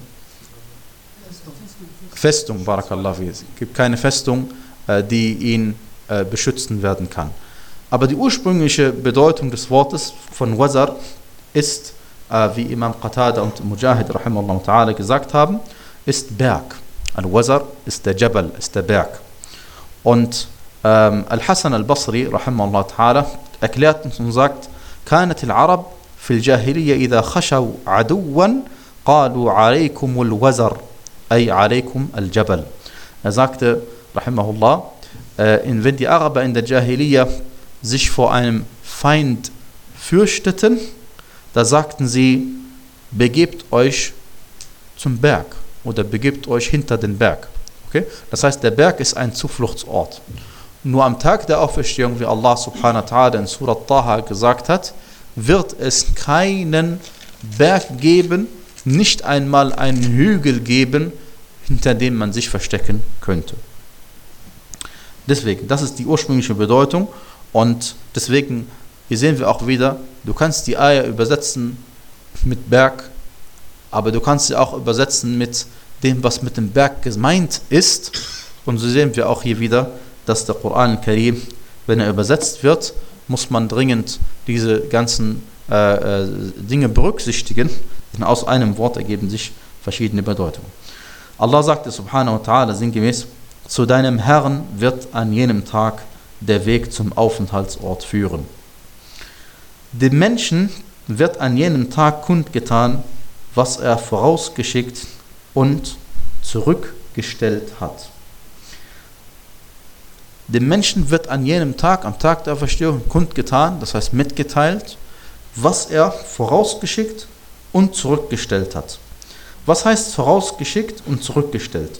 Festung, barakallah fi. Es gibt keine Festung, äh, die ihn äh, beschützen werden kann. Aber die ursprüngliche Bedeutung des Wortes von Wazar ist, äh, wie Imam Qatada und Mujahid rahimahullah ta'ala gesagt haben, ist Berg. Al-Wazar ist der Jabal, ist der Berg. Und ähm, Al-Hasan al-Basri rahimahullah ta'ala erklärt uns und sagt, كانت العرب في الجاهلية إذا خشوا عدوا قالوا عليكم الوزر أي عليكم الجبل. Er sagte, rahimahullah, äh, wenn die Araber in der Jahiliya sich vor einem Feind fürchteten, da sagten sie, begebt euch zum Berg oder begebt euch hinter den Berg. Okay? Das heißt, der Berg ist ein Zufluchtsort. Nur am Tag der Auferstehung, wie Allah subhanahu wa ta'ala in Surat Taha gesagt hat, wird es keinen Berg geben, nicht einmal einen Hügel geben, hinter dem man sich verstecken könnte. Deswegen, das ist die ursprüngliche Bedeutung und deswegen, hier sehen wir auch wieder, du kannst die Ayah übersetzen mit Berg, aber du kannst sie auch übersetzen mit dem, was mit dem Berg gemeint ist. Und so sehen wir auch hier wieder, dass der Koran al-Karim, wenn er übersetzt wird, muss man dringend diese ganzen äh, äh, Dinge berücksichtigen, denn aus einem Wort ergeben sich verschiedene Bedeutungen. Allah sagte subhanahu wa ta'ala sinngemäß, zu deinem Herrn wird an jenem Tag der Weg zum Aufenthaltsort führen. Dem Menschen wird an jenem Tag kundgetan, was er vorausgeschickt und zurückgestellt hat. Dem Menschen wird an jenem Tag, am Tag der Auferstehung, kundgetan, das heißt mitgeteilt, was er vorausgeschickt und zurückgestellt hat. Was heißt vorausgeschickt und zurückgestellt?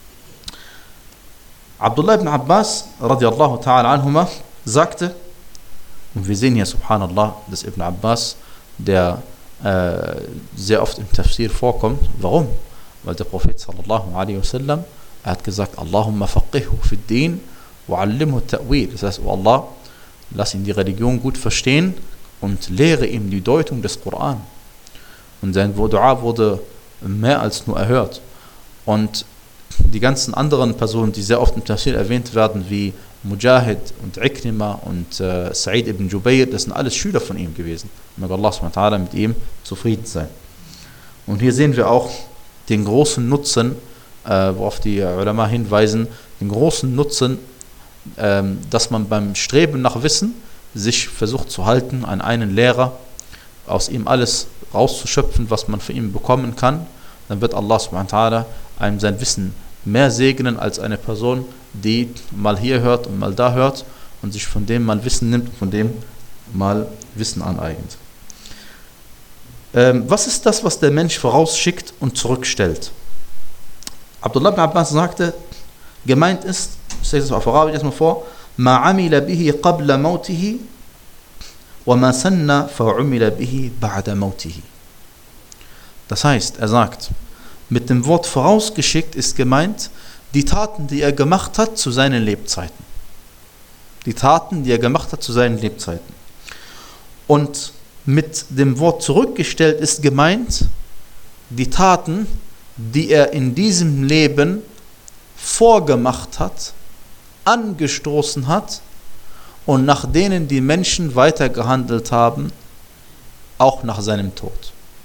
Abdullah ibn Abbas radiallahu ta'ala anhuma sagte, und wir sehen hier subhanallah, dass Ibn Abbas, der äh, sehr oft im Tafsir vorkommt. Warum? Weil der Prophet sallallahu alaihi wasallam, er hat gesagt, Allahumma faqihhu fi din wa allimhu ta'wil. Das heißt, oh Allah, lass ihn die Religion gut verstehen und lehre ihm die Deutung des Koran. Und sein Dua wurde mehr als nur erhört. Und die ganzen anderen Personen, die sehr oft im Tafsir erwähnt werden, wie Mujahid und Ikrima und äh, Sa'id ibn Jubayr, das sind alles Schüler von ihm gewesen. Möge Allah subhanahu wa ta'ala mit ihm zufrieden sein. Und hier sehen wir auch den großen Nutzen, äh, worauf die Ulama hinweisen, den großen Nutzen, äh, dass man beim Streben nach Wissen sich versucht zu halten an einen Lehrer, aus ihm alles rauszuschöpfen, was man von ihm bekommen kann. Dann wird Allah subhanahu wa ta'ala einem sein Wissen mehr segnen als eine Person, die mal hier hört und mal da hört und sich von dem mal Wissen nimmt und von dem mal Wissen aneignet. Ähm, was ist das, was der Mensch vorausschickt und zurückstellt? Abdullah ibn Abbas sagte, gemeint ist, ich sage das auf Arabisch erstmal vor, ma amila bihi qabla mautihi wa ma sanna fa'umila bihi ba'da mautihi. Das heißt, er sagt, mit dem Wort vorausgeschickt ist gemeint, die Taten, die er gemacht hat zu seinen Lebzeiten. Die Taten, die er gemacht hat zu seinen Lebzeiten. Und mit dem Wort zurückgestellt ist gemeint, die Taten, die er in diesem Leben vorgemacht hat, angestoßen hat und nach denen die Menschen weitergehandelt haben, auch nach seinem Tod.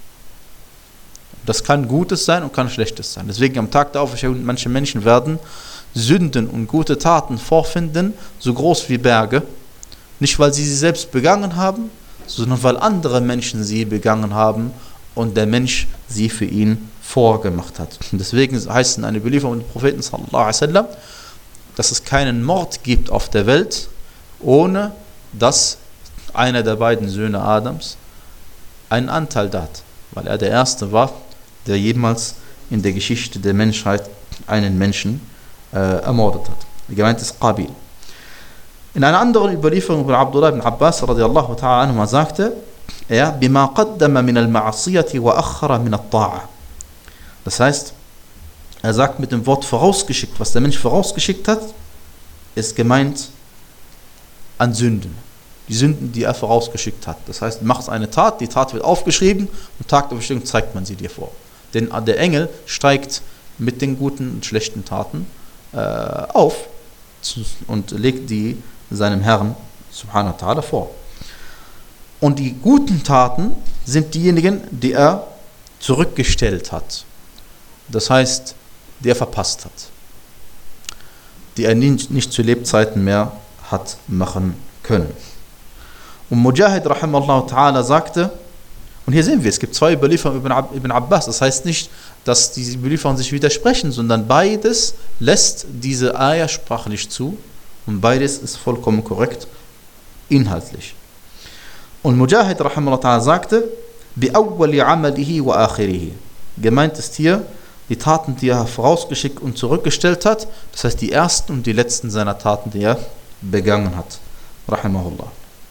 Das kann Gutes sein und kann Schlechtes sein. Deswegen am Tag der Auferstehung, manche Menschen werden Sünden und gute Taten vorfinden, so groß wie Berge. Nicht, weil sie sie selbst begangen haben, sondern weil andere Menschen sie begangen haben und der Mensch sie für ihn vorgemacht hat. Und deswegen heißt es in einer Überlieferung des Propheten sallallahu alaihi wasallam, dass es keinen Mord gibt auf der Welt, ohne dass einer der beiden Söhne Adams einen Anteil da hat, weil er der Erste war, der jemals in der Geschichte der Menschheit einen Menschen äh, ermordet hat. Gemeint ist Qabil. In einer anderen Überlieferung von Abdullah ibn Abbas radiallahu ta'ala anhu sagte er, bima qaddama min al-ma'asiyati wa akhara min al-ta'a. Das heißt, er sagt mit dem Wort vorausgeschickt, was der Mensch vorausgeschickt hat, ist gemeint an Sünden. Die Sünden, die er vorausgeschickt hat. Das heißt, du machst eine Tat, die Tat wird aufgeschrieben und Tag der Bestimmung zeigt man sie dir vor. Denn der Engel steigt mit den guten und schlechten Taten äh, auf und legt die seinem Herrn subhanahu wa ta'ala vor. Und die guten Taten sind diejenigen, die er zurückgestellt hat. Das heißt, die er verpasst hat. Die er nicht, nicht zu Lebzeiten mehr hat machen können. Und Mujahid rahimahullah ta'ala sagte, und hier sehen wir, es gibt zwei Überlieferungen über Ibn Abbas, das heißt nicht, dass diese Überlieferungen sich widersprechen, sondern beides lässt diese Ayah sprachlich zu und beides ist vollkommen korrekt inhaltlich. Und Mujahid rahimahullah ta'ala sagte, bi'awwali amalihi wa akhirihi. Gemeint ist hier, die Taten, die er vorausgeschickt und zurückgestellt hat, das heißt die ersten und die letzten seiner Taten, die er begangen hat. Rahimahullah.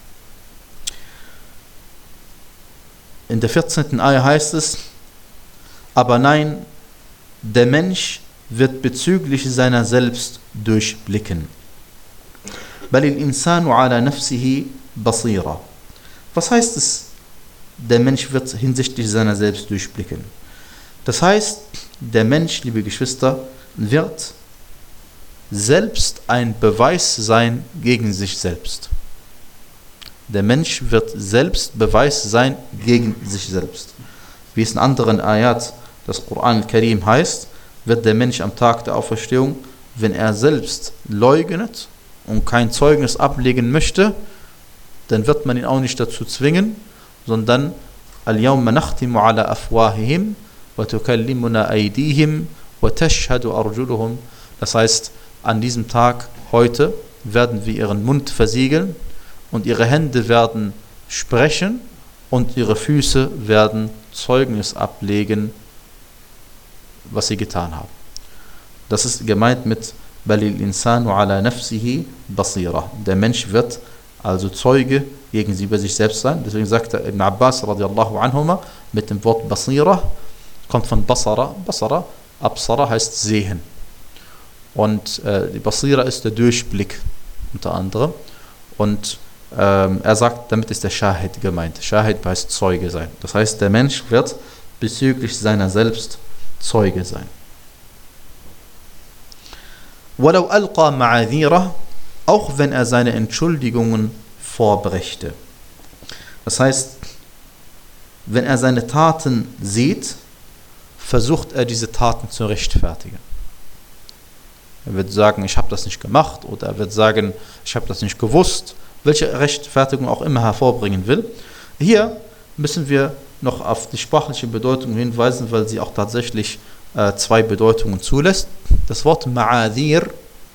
In der vierzehnten Ayah heißt es, aber nein, der Mensch wird bezüglich seiner selbst durchblicken. Balil insanu ala nafsihi basira. Was heißt es, der Mensch wird hinsichtlich seiner selbst durchblicken? Das heißt, der Mensch, liebe Geschwister, wird selbst ein Beweis sein gegen sich selbst. Der Mensch wird selbst Beweis sein gegen sich selbst. Wie es in anderen Ayat des Koran al-Karim heißt, wird der Mensch am Tag der Auferstehung, wenn er selbst leugnet und kein Zeugnis ablegen möchte, dann wird man ihn auch nicht dazu zwingen, sondern al-yawma nakhtimu ala afwahihim wa tukallimuna aydihim wa tashhadu arjuluhum. Das heißt, an diesem Tag heute werden wir ihren Mund versiegeln und ihre Hände werden sprechen und ihre Füße werden Zeugnis ablegen, was sie getan haben. Das ist gemeint mit Balil insanu ala nafsihi basira. Der Mensch wird also Zeuge gegen sie über sich selbst sein. Deswegen sagte Ibn Abbas radiallahu anhuma mit dem Wort basira, kommt von basara. Basara, absara heißt sehen. Und äh, die basira ist der Durchblick unter anderem. Und ähm, er sagt, damit ist der Shahid gemeint. Shahid heißt Zeuge sein. Das heißt, der Mensch wird bezüglich seiner selbst Zeuge sein. وَلَوْ أَلْقَى مَعَذِيرَهُ, auch wenn er seine Entschuldigungen vorbrächte. Das heißt, wenn er seine Taten sieht, versucht er diese Taten zu rechtfertigen. Er wird sagen, ich habe das nicht gemacht, oder er wird sagen, ich habe das nicht gewusst, welche Rechtfertigung auch immer hervorbringen will. Hier müssen wir noch auf die sprachliche Bedeutung hinweisen, weil sie auch tatsächlich äh, zwei Bedeutungen zulässt. Das Wort Ma'adhir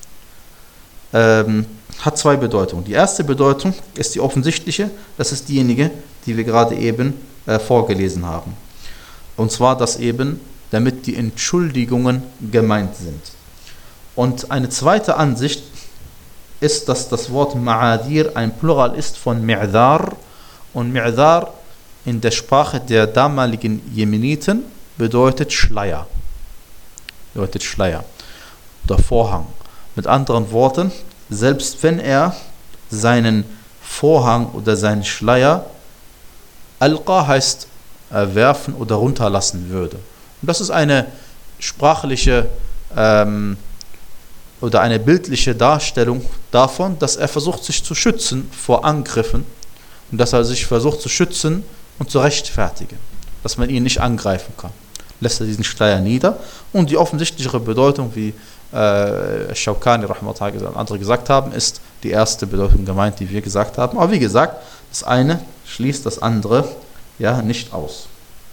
ähm, hat zwei Bedeutungen. Die erste Bedeutung ist die offensichtliche, das ist diejenige, die wir gerade eben äh, vorgelesen haben. Und zwar, dass eben damit die Entschuldigungen gemeint sind. Und eine zweite Ansicht ist, dass das Wort Ma'adhir ein Plural ist von Mi'dhar. Und Mi'dhar in der Sprache der damaligen Jemeniten bedeutet Schleier. Bedeutet Schleier oder Vorhang. Mit anderen Worten, selbst wenn er seinen Vorhang oder seinen Schleier, Alqa heißt äh, werfen oder runterlassen würde. Und das ist eine sprachliche ähm, oder eine bildliche Darstellung davon, dass er versucht, sich zu schützen vor Angriffen und dass er sich versucht zu schützen und zu rechtfertigen, dass man ihn nicht angreifen kann. Lässt er diesen Schleier nieder. Und die offensichtlichere Bedeutung, wie äh, Shawkani rahmatullah und andere gesagt haben, ist die erste Bedeutung gemeint, die wir gesagt haben. Aber wie gesagt, das eine schließt das andere ja nicht aus.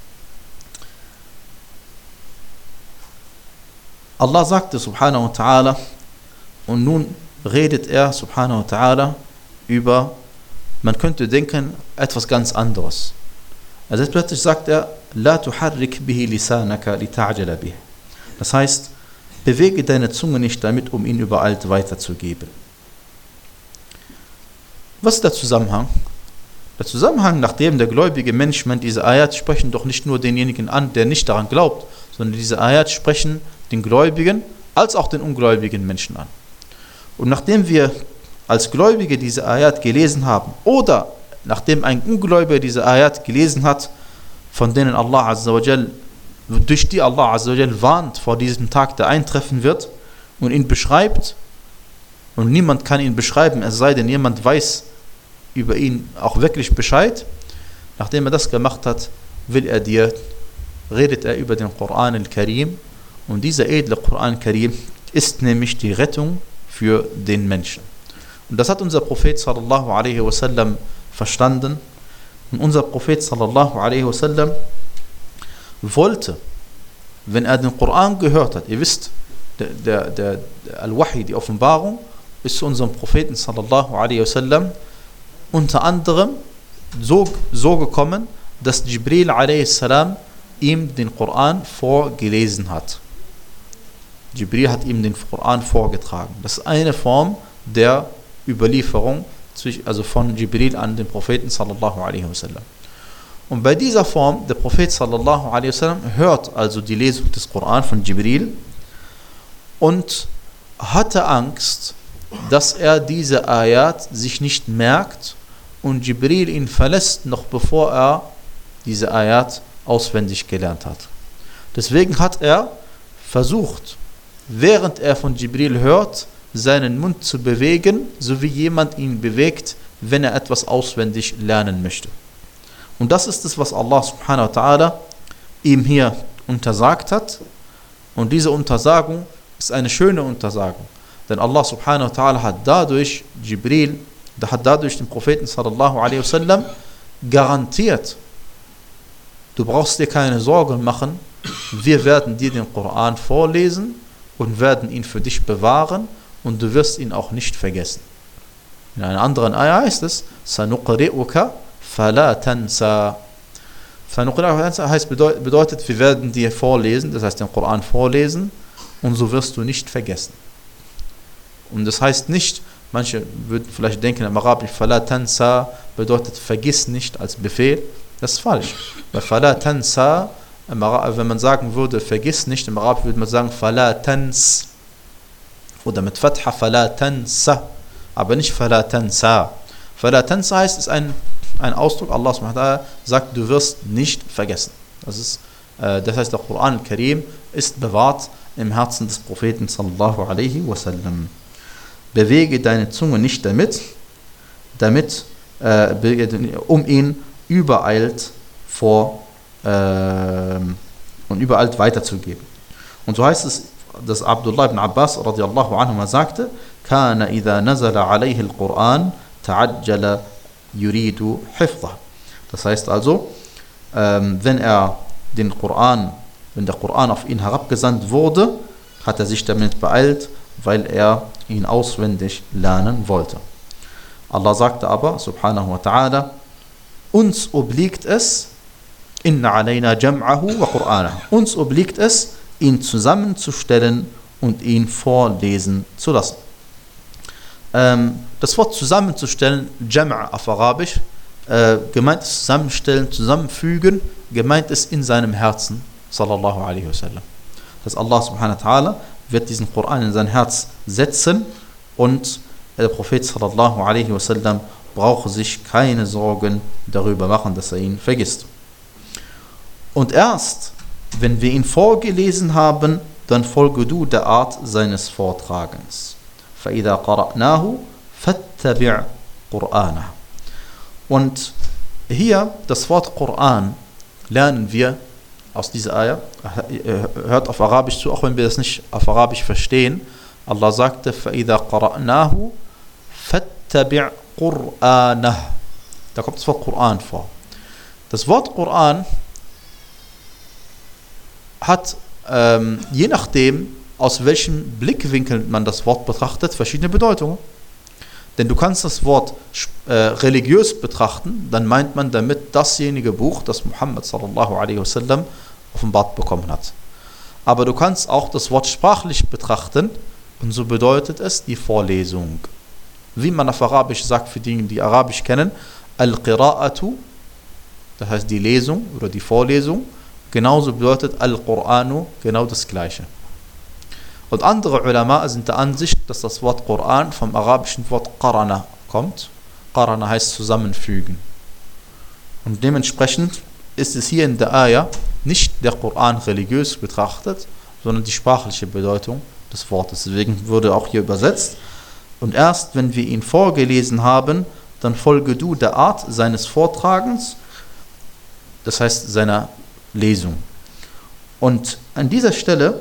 Allah sagte subhanahu wa ta'ala, und nun redet er subhanahu wa ta'ala über, man könnte denken, etwas ganz anderes. Also plötzlich sagt er, La tuharrik bihi lisanaka lita'jala bih. Das heißt, bewege deine Zunge nicht damit, um ihn übereilt weiterzugeben. Was ist der Zusammenhang? Der Zusammenhang, nachdem der gläubige Mensch, man diese Ayat sprechen doch nicht nur denjenigen an, der nicht daran glaubt, sondern diese Ayat sprechen den Gläubigen als auch den ungläubigen Menschen an. Und nachdem wir als Gläubige diese Ayat gelesen haben oder nachdem ein Ungläubiger diese Ayat gelesen hat, von denen Allah Azza wa Jal, durch die Allah Azza wa Jal warnt vor diesem Tag, der eintreffen wird und ihn beschreibt, und niemand kann ihn beschreiben, es sei denn, jemand weiß über ihn auch wirklich Bescheid. Nachdem er das gemacht hat, will er dir, redet er über den Koran al-Karim, und dieser edle Koran al-Karim ist nämlich die Rettung für den Menschen. Und das hat unser Prophet sallallahu alaihi wasallam verstanden. Und unser Prophet sallallahu alaihi wasallam wollte, wenn er den Koran gehört hat, ihr wisst, der, der, der, der Al-Wahi, die Offenbarung, ist zu unserem Propheten sallallahu alaihi wasallam unter anderem so, so gekommen, dass Jibril alaihi salam ihm den Koran vorgelesen hat. Jibril hat ihm den Koran vorgetragen. Das ist eine Form der Überlieferung, also von Jibril an den Propheten sallallahu alaihi wasallam. Und bei dieser Form, der Prophet sallallahu alaihi wasallam hört also die Lesung des Koran von Jibril und hatte Angst, dass er diese Ayat sich nicht merkt und Jibril ihn verlässt, noch bevor er diese Ayat auswendig gelernt hat. Deswegen hat er versucht, während er von Jibril hört, seinen Mund zu bewegen, so wie jemand ihn bewegt, wenn er etwas auswendig lernen möchte. Und das ist es, was Allah subhanahu wa ta'ala ihm hier untersagt hat. Und diese Untersagung ist eine schöne Untersagung. Denn Allah subhanahu wa ta'ala hat dadurch Jibril, hat dadurch den Propheten sallallahu alaihi wasallam garantiert, du brauchst dir keine Sorgen machen, wir werden dir den Koran vorlesen und werden ihn für dich bewahren und du wirst ihn auch nicht vergessen. In einer anderen Ayah heißt es, Sanuqri'uka fala tansa. Sanuqri'uka heißt, bedeutet, wir werden dir vorlesen, das heißt den Koran vorlesen, und so wirst du nicht vergessen. Und das heißt nicht, manche würden vielleicht denken, im Arabisch fala tansa bedeutet vergiss nicht als Befehl. Das ist falsch. Bei fala tansa, wenn man sagen würde, vergiss nicht, im Arabisch würde man sagen fala tans. Oder mit Fatha fala tansa, aber nicht fala tansa. Fala tansa heißt, ist ein, ein Ausdruck, Allah subhanahu wa ta'ala sagt, du wirst nicht vergessen. Das ist, äh, das heißt, der Koran al-Karim ist bewahrt, im Herzen des Propheten sallallahu alaihi wasallam. Bewege deine Zunge nicht damit, damit äh, um ihn übereilt vor äh, und übereilt weiterzugeben. Und so heißt es, dass Abdullah ibn Abbas radiallahu anhu sagte, kana idha nazala alayhi al-Quran ta'ajjala yuridu hifdha. Das heißt also, ähm, wenn er den Koran, wenn der Koran auf ihn herabgesandt wurde, hat er sich damit beeilt, weil er ihn auswendig lernen wollte. Allah sagte aber, subhanahu wa ta'ala, uns obliegt es, inna alayna jam'ahu wa qur'anahu, uns obliegt es, ihn zusammenzustellen und ihn vorlesen zu lassen. Ähm, das Wort zusammenzustellen, Jam' auf Arabisch, äh, gemeint ist zusammenstellen, zusammenfügen, gemeint ist in seinem Herzen, sallallahu alaihi wasallam. Das heißt, Allah subhanahu wa ta'ala wird diesen Koran in sein Herz setzen und der Prophet sallallahu alaihi wasallam braucht sich keine Sorgen darüber machen, dass er ihn vergisst. Und erst, wenn wir ihn vorgelesen haben, dann folge du der Art seines Vortragens. فَإِذَا قَرَأْنَاهُ فَاتَّبِعْ قُرْآنَهُ. Und hier, das Wort Koran, lernen wir aus dieser Ayah, hört auf Arabisch zu, auch wenn wir das nicht auf Arabisch verstehen. Allah sagte, فَإِذَا قَرَأْنَاهُ فَاتَّبِعْ قُرْآنَهُ. Da kommt das Wort Koran vor. Das Wort Koran hat, ähm, je nachdem, aus welchem Blickwinkel man das Wort betrachtet, verschiedene Bedeutungen. Denn du kannst das Wort äh, religiös betrachten, dann meint man damit dasjenige Buch, das Muhammad sallallahu alaihi wasallam offenbart bekommen hat. Aber du kannst auch das Wort sprachlich betrachten und so bedeutet es die Vorlesung. Wie man auf Arabisch sagt, für diejenigen, die Arabisch kennen, Al-Qira'atu, das heißt die Lesung oder die Vorlesung, genauso bedeutet Al-Qur'anu genau das Gleiche. Und andere Ulama sind der Ansicht, dass das Wort Koran vom arabischen Wort Qarana kommt. Qarana heißt zusammenfügen. Und dementsprechend ist es hier in der Ayah nicht der Koran religiös betrachtet, sondern die sprachliche Bedeutung des Wortes. Deswegen wurde auch hier übersetzt. Und erst wenn wir ihn vorgelesen haben, dann folge du der Art seines Vortragens, das heißt seiner Lesung. Und an dieser Stelle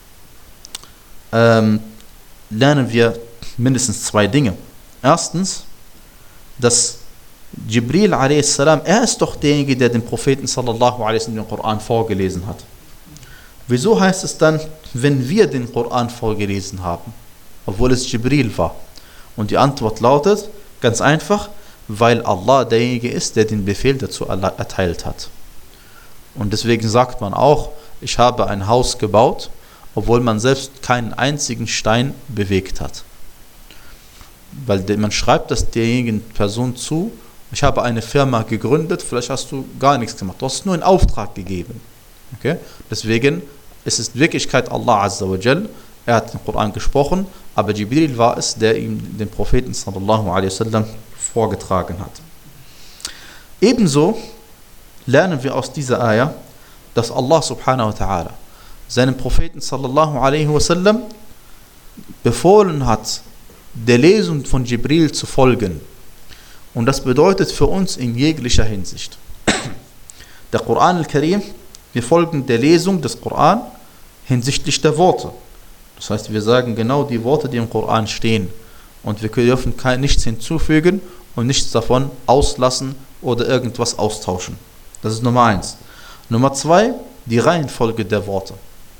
ähm, lernen wir mindestens zwei Dinge. Erstens, dass Jibril a s. er ist doch derjenige, der den Propheten sallallahu alaihi wasallam den Koran vorgelesen hat. Wieso heißt es dann, wenn wir den Koran vorgelesen haben, obwohl es Jibril war? Und die Antwort lautet, ganz einfach, weil Allah derjenige ist, der den Befehl dazu erteilt hat. Und deswegen sagt man auch, ich habe ein Haus gebaut, obwohl man selbst keinen einzigen Stein bewegt hat. Weil man schreibt das derjenigen Person zu, ich habe eine Firma gegründet, vielleicht hast du gar nichts gemacht, du hast nur einen Auftrag gegeben. Okay? Deswegen ist es in Wirklichkeit Allah Azza wa Jal, er hat den Koran gesprochen, aber Jibril war es, der ihm den Propheten sallallahu alaihi wasallam vorgetragen hat. Ebenso lernen wir aus dieser Ayah, dass Allah subhanahu wa ta'ala seinem Propheten sallallahu alaihi wasallam befohlen hat, der Lesung von Jibril zu folgen. Und das bedeutet für uns in jeglicher Hinsicht. Der Koran al-Karim, wir folgen der Lesung des Koran hinsichtlich der Worte. Das heißt, wir sagen genau die Worte, die im Koran stehen. Und wir dürfen kein, nichts hinzufügen und nichts davon auslassen oder irgendwas austauschen. Das ist Nummer eins. Nummer zwei, die Reihenfolge der Worte.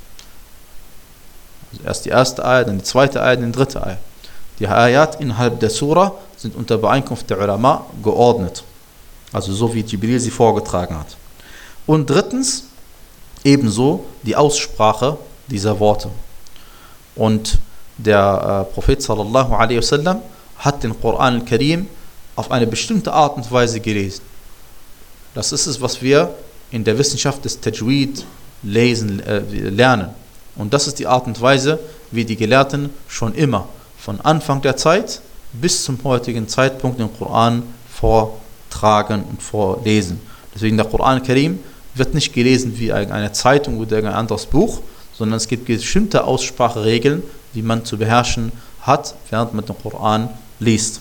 Also erst die erste Ayat, dann die zweite Ayat, dann die dritte Ayat. Die Ayat innerhalb der Surah sind unter Beeinkunft der Ulama geordnet. Also so wie Jibril sie vorgetragen hat. Und drittens, ebenso die Aussprache dieser Worte. Und der äh, Prophet sallallahu alaihi wasallam hat den Koran al-Karim auf eine bestimmte Art und Weise gelesen. Das ist es, was wir in der Wissenschaft des Tajweed lesen, äh, lernen. Und das ist die Art und Weise, wie die Gelehrten schon immer von Anfang der Zeit bis zum heutigen Zeitpunkt den Koran vortragen und vorlesen. Deswegen der Koran al-Karim wird nicht gelesen wie eine Zeitung oder ein anderes Buch, sondern es gibt bestimmte Ausspracheregeln, die man zu beherrschen hat, während man den Koran liest.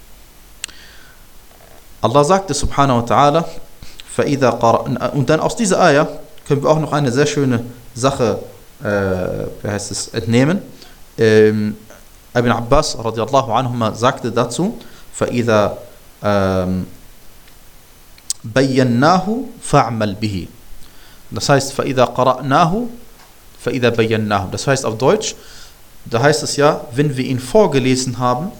Allah sagte subhanahu wa ta'ala, فَإِذَا قَرَأْنَا, und dann aus dieser Ayah können wir auch noch eine sehr schöne Sache äh, wie heißt es, entnehmen. Ähm, Ibn Abbas radiallahu anhuma sagte dazu, فَإِذَا ähm, بَيَّنَّاهُ فَعْمَلْ بِهِ. Das heißt, فَإِذَا قَرَأْنَاهُ فَإِذَا بَيَّنَّاهُ. Das heißt auf Deutsch, da heißt es ja, wenn wir ihn vorgelesen haben,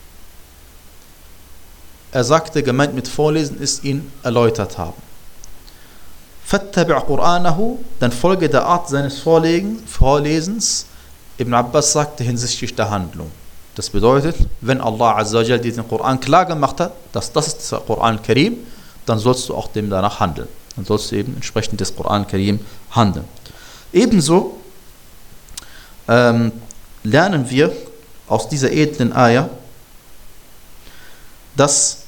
er sagte, gemeint mit vorlesen ist ihn erläutert haben. فَاتَّبِعْ قُرْآنَهُ, dann folge der Art seines Vorlesens. Ibn Abbas sagte hinsichtlich der Handlung. Das bedeutet, wenn Allah Azza wa Jal dir den Koran klar gemacht hat, dass das ist der Koran Karim, dann sollst du auch dem danach handeln. Dann sollst du eben entsprechend des Koran Karim handeln. Ebenso ähm, lernen wir aus dieser edlen Ayah, dass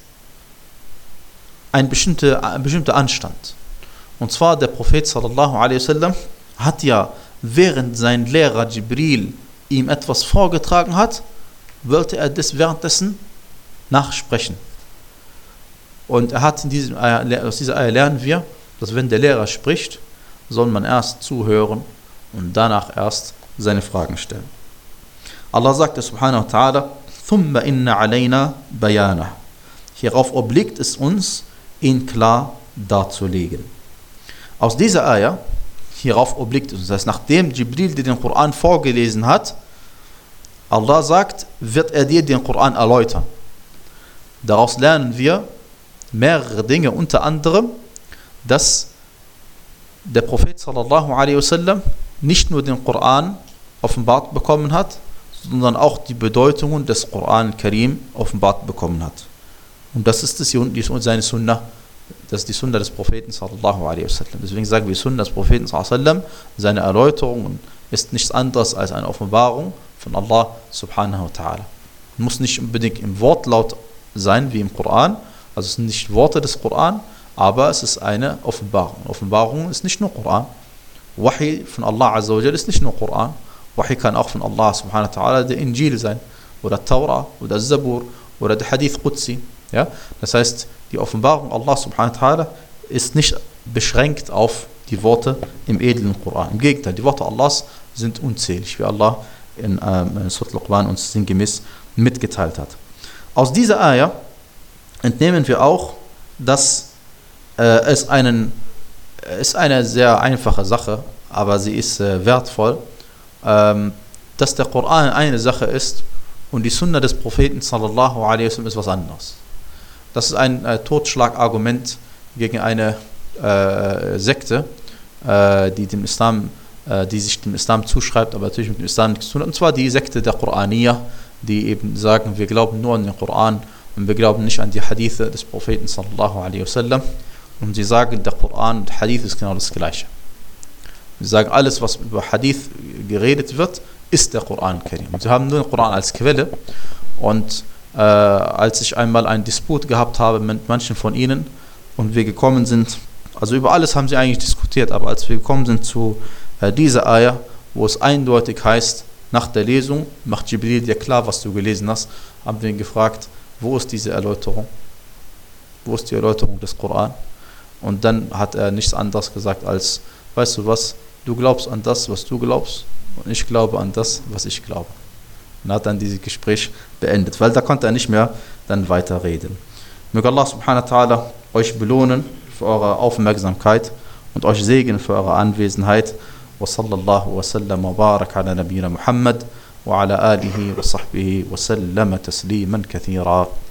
ein bestimmter, ein bestimmter Anstand, und zwar der Prophet sallallahu alaihi wasallam hat ja, während sein Lehrer Jibril ihm etwas vorgetragen hat, wollte er das währenddessen nachsprechen. Und er hat in diesem Ayah, aus dieser Ayah lernen wir, dass wenn der Lehrer spricht, soll man erst zuhören und danach erst seine Fragen stellen. Allah sagte subhanahu wa ta'ala, ثُمَّ إِنَّ عَلَيْنَا بَيَانَهُ. Hierauf obliegt es uns, ihn klar darzulegen. Aus dieser Ayah, hierauf obliegt es uns, das heißt, nachdem Jibril dir den Koran vorgelesen hat, Allah sagt, wird er dir den Koran erläutern. Daraus lernen wir mehrere Dinge, unter anderem, dass der Prophet sallallahu alaihi wasallam nicht nur den Koran offenbart bekommen hat, sondern auch die Bedeutungen des Koran Karim offenbart bekommen hat. Und das ist das, die, seine Sunnah, das ist die Sunnah des Propheten sallallahu alaihi wasallam. Deswegen sagen wir Sunnah des Propheten sallallahu alaihi wasallam, seine Erläuterung ist nichts anderes als eine Offenbarung von Allah subhanahu wa ta'ala. Muss nicht unbedingt im Wortlaut sein wie im Koran, also es sind nicht Worte des Koran, aber es ist eine Offenbarung. Offenbarung ist nicht nur Koran. Wahi von Allah Azza wa Jal ist nicht nur Koran. Wahi kann auch von Allah subhanahu wa ta'ala der Injil sein, oder Taura, oder Zabur, oder der Hadith Qudsi. Ja? Das heißt, die Offenbarung Allah subhanahu wa ta'ala ist nicht beschränkt auf die Worte im edlen Koran. Im Gegenteil, die Worte Allahs sind unzählig, wie Allah in ähm, Surat Al-Quran uns sinngemäß mitgeteilt hat. Aus dieser Ayah entnehmen wir auch, dass äh, es einen, äh, ist eine sehr einfache Sache, aber sie ist äh, wertvoll, ähm, dass der Koran eine Sache ist und die Sunna des Propheten sallallahu alaihi wasallam ist was anderes. Das ist ein äh, Totschlagargument gegen eine äh, Sekte, äh, die dem Islam, äh, die sich dem Islam zuschreibt, aber natürlich mit dem Islam nichts zu tun hat. Und zwar die Sekte der Qur'aniyya, die eben sagen, wir glauben nur an den Koran und wir glauben nicht an die Hadithe des Propheten sallallahu alaihi wasallam. Und sie sagen, der Koran und Hadith ist genau das Gleiche. Sie sagen, alles, was über Hadith geredet wird, ist der Koran Karim. Und sie haben nur den Koran als Quelle. Und äh, als ich einmal einen Disput gehabt habe mit manchen von ihnen und wir gekommen sind, also über alles haben sie eigentlich diskutiert, aber als wir gekommen sind zu äh, dieser Ayah, wo es eindeutig heißt, nach der Lesung macht Jibril dir klar, was du gelesen hast, haben wir ihn gefragt, wo ist diese Erläuterung? Wo ist die Erläuterung des Koran? Und dann hat er nichts anderes gesagt als, weißt du was, du glaubst an das, was du glaubst und ich glaube an das, was ich glaube. Und hat dann dieses Gespräch beendet, weil da konnte er nicht mehr dann weiter reden. Möge Allah subhanahu wa ta'ala euch belohnen für eure Aufmerksamkeit und euch segnen für eure Anwesenheit. وصلى الله وسلم وبارك على نبينا محمد وعلى آله وصحبه وسلم تسليما كثيرا.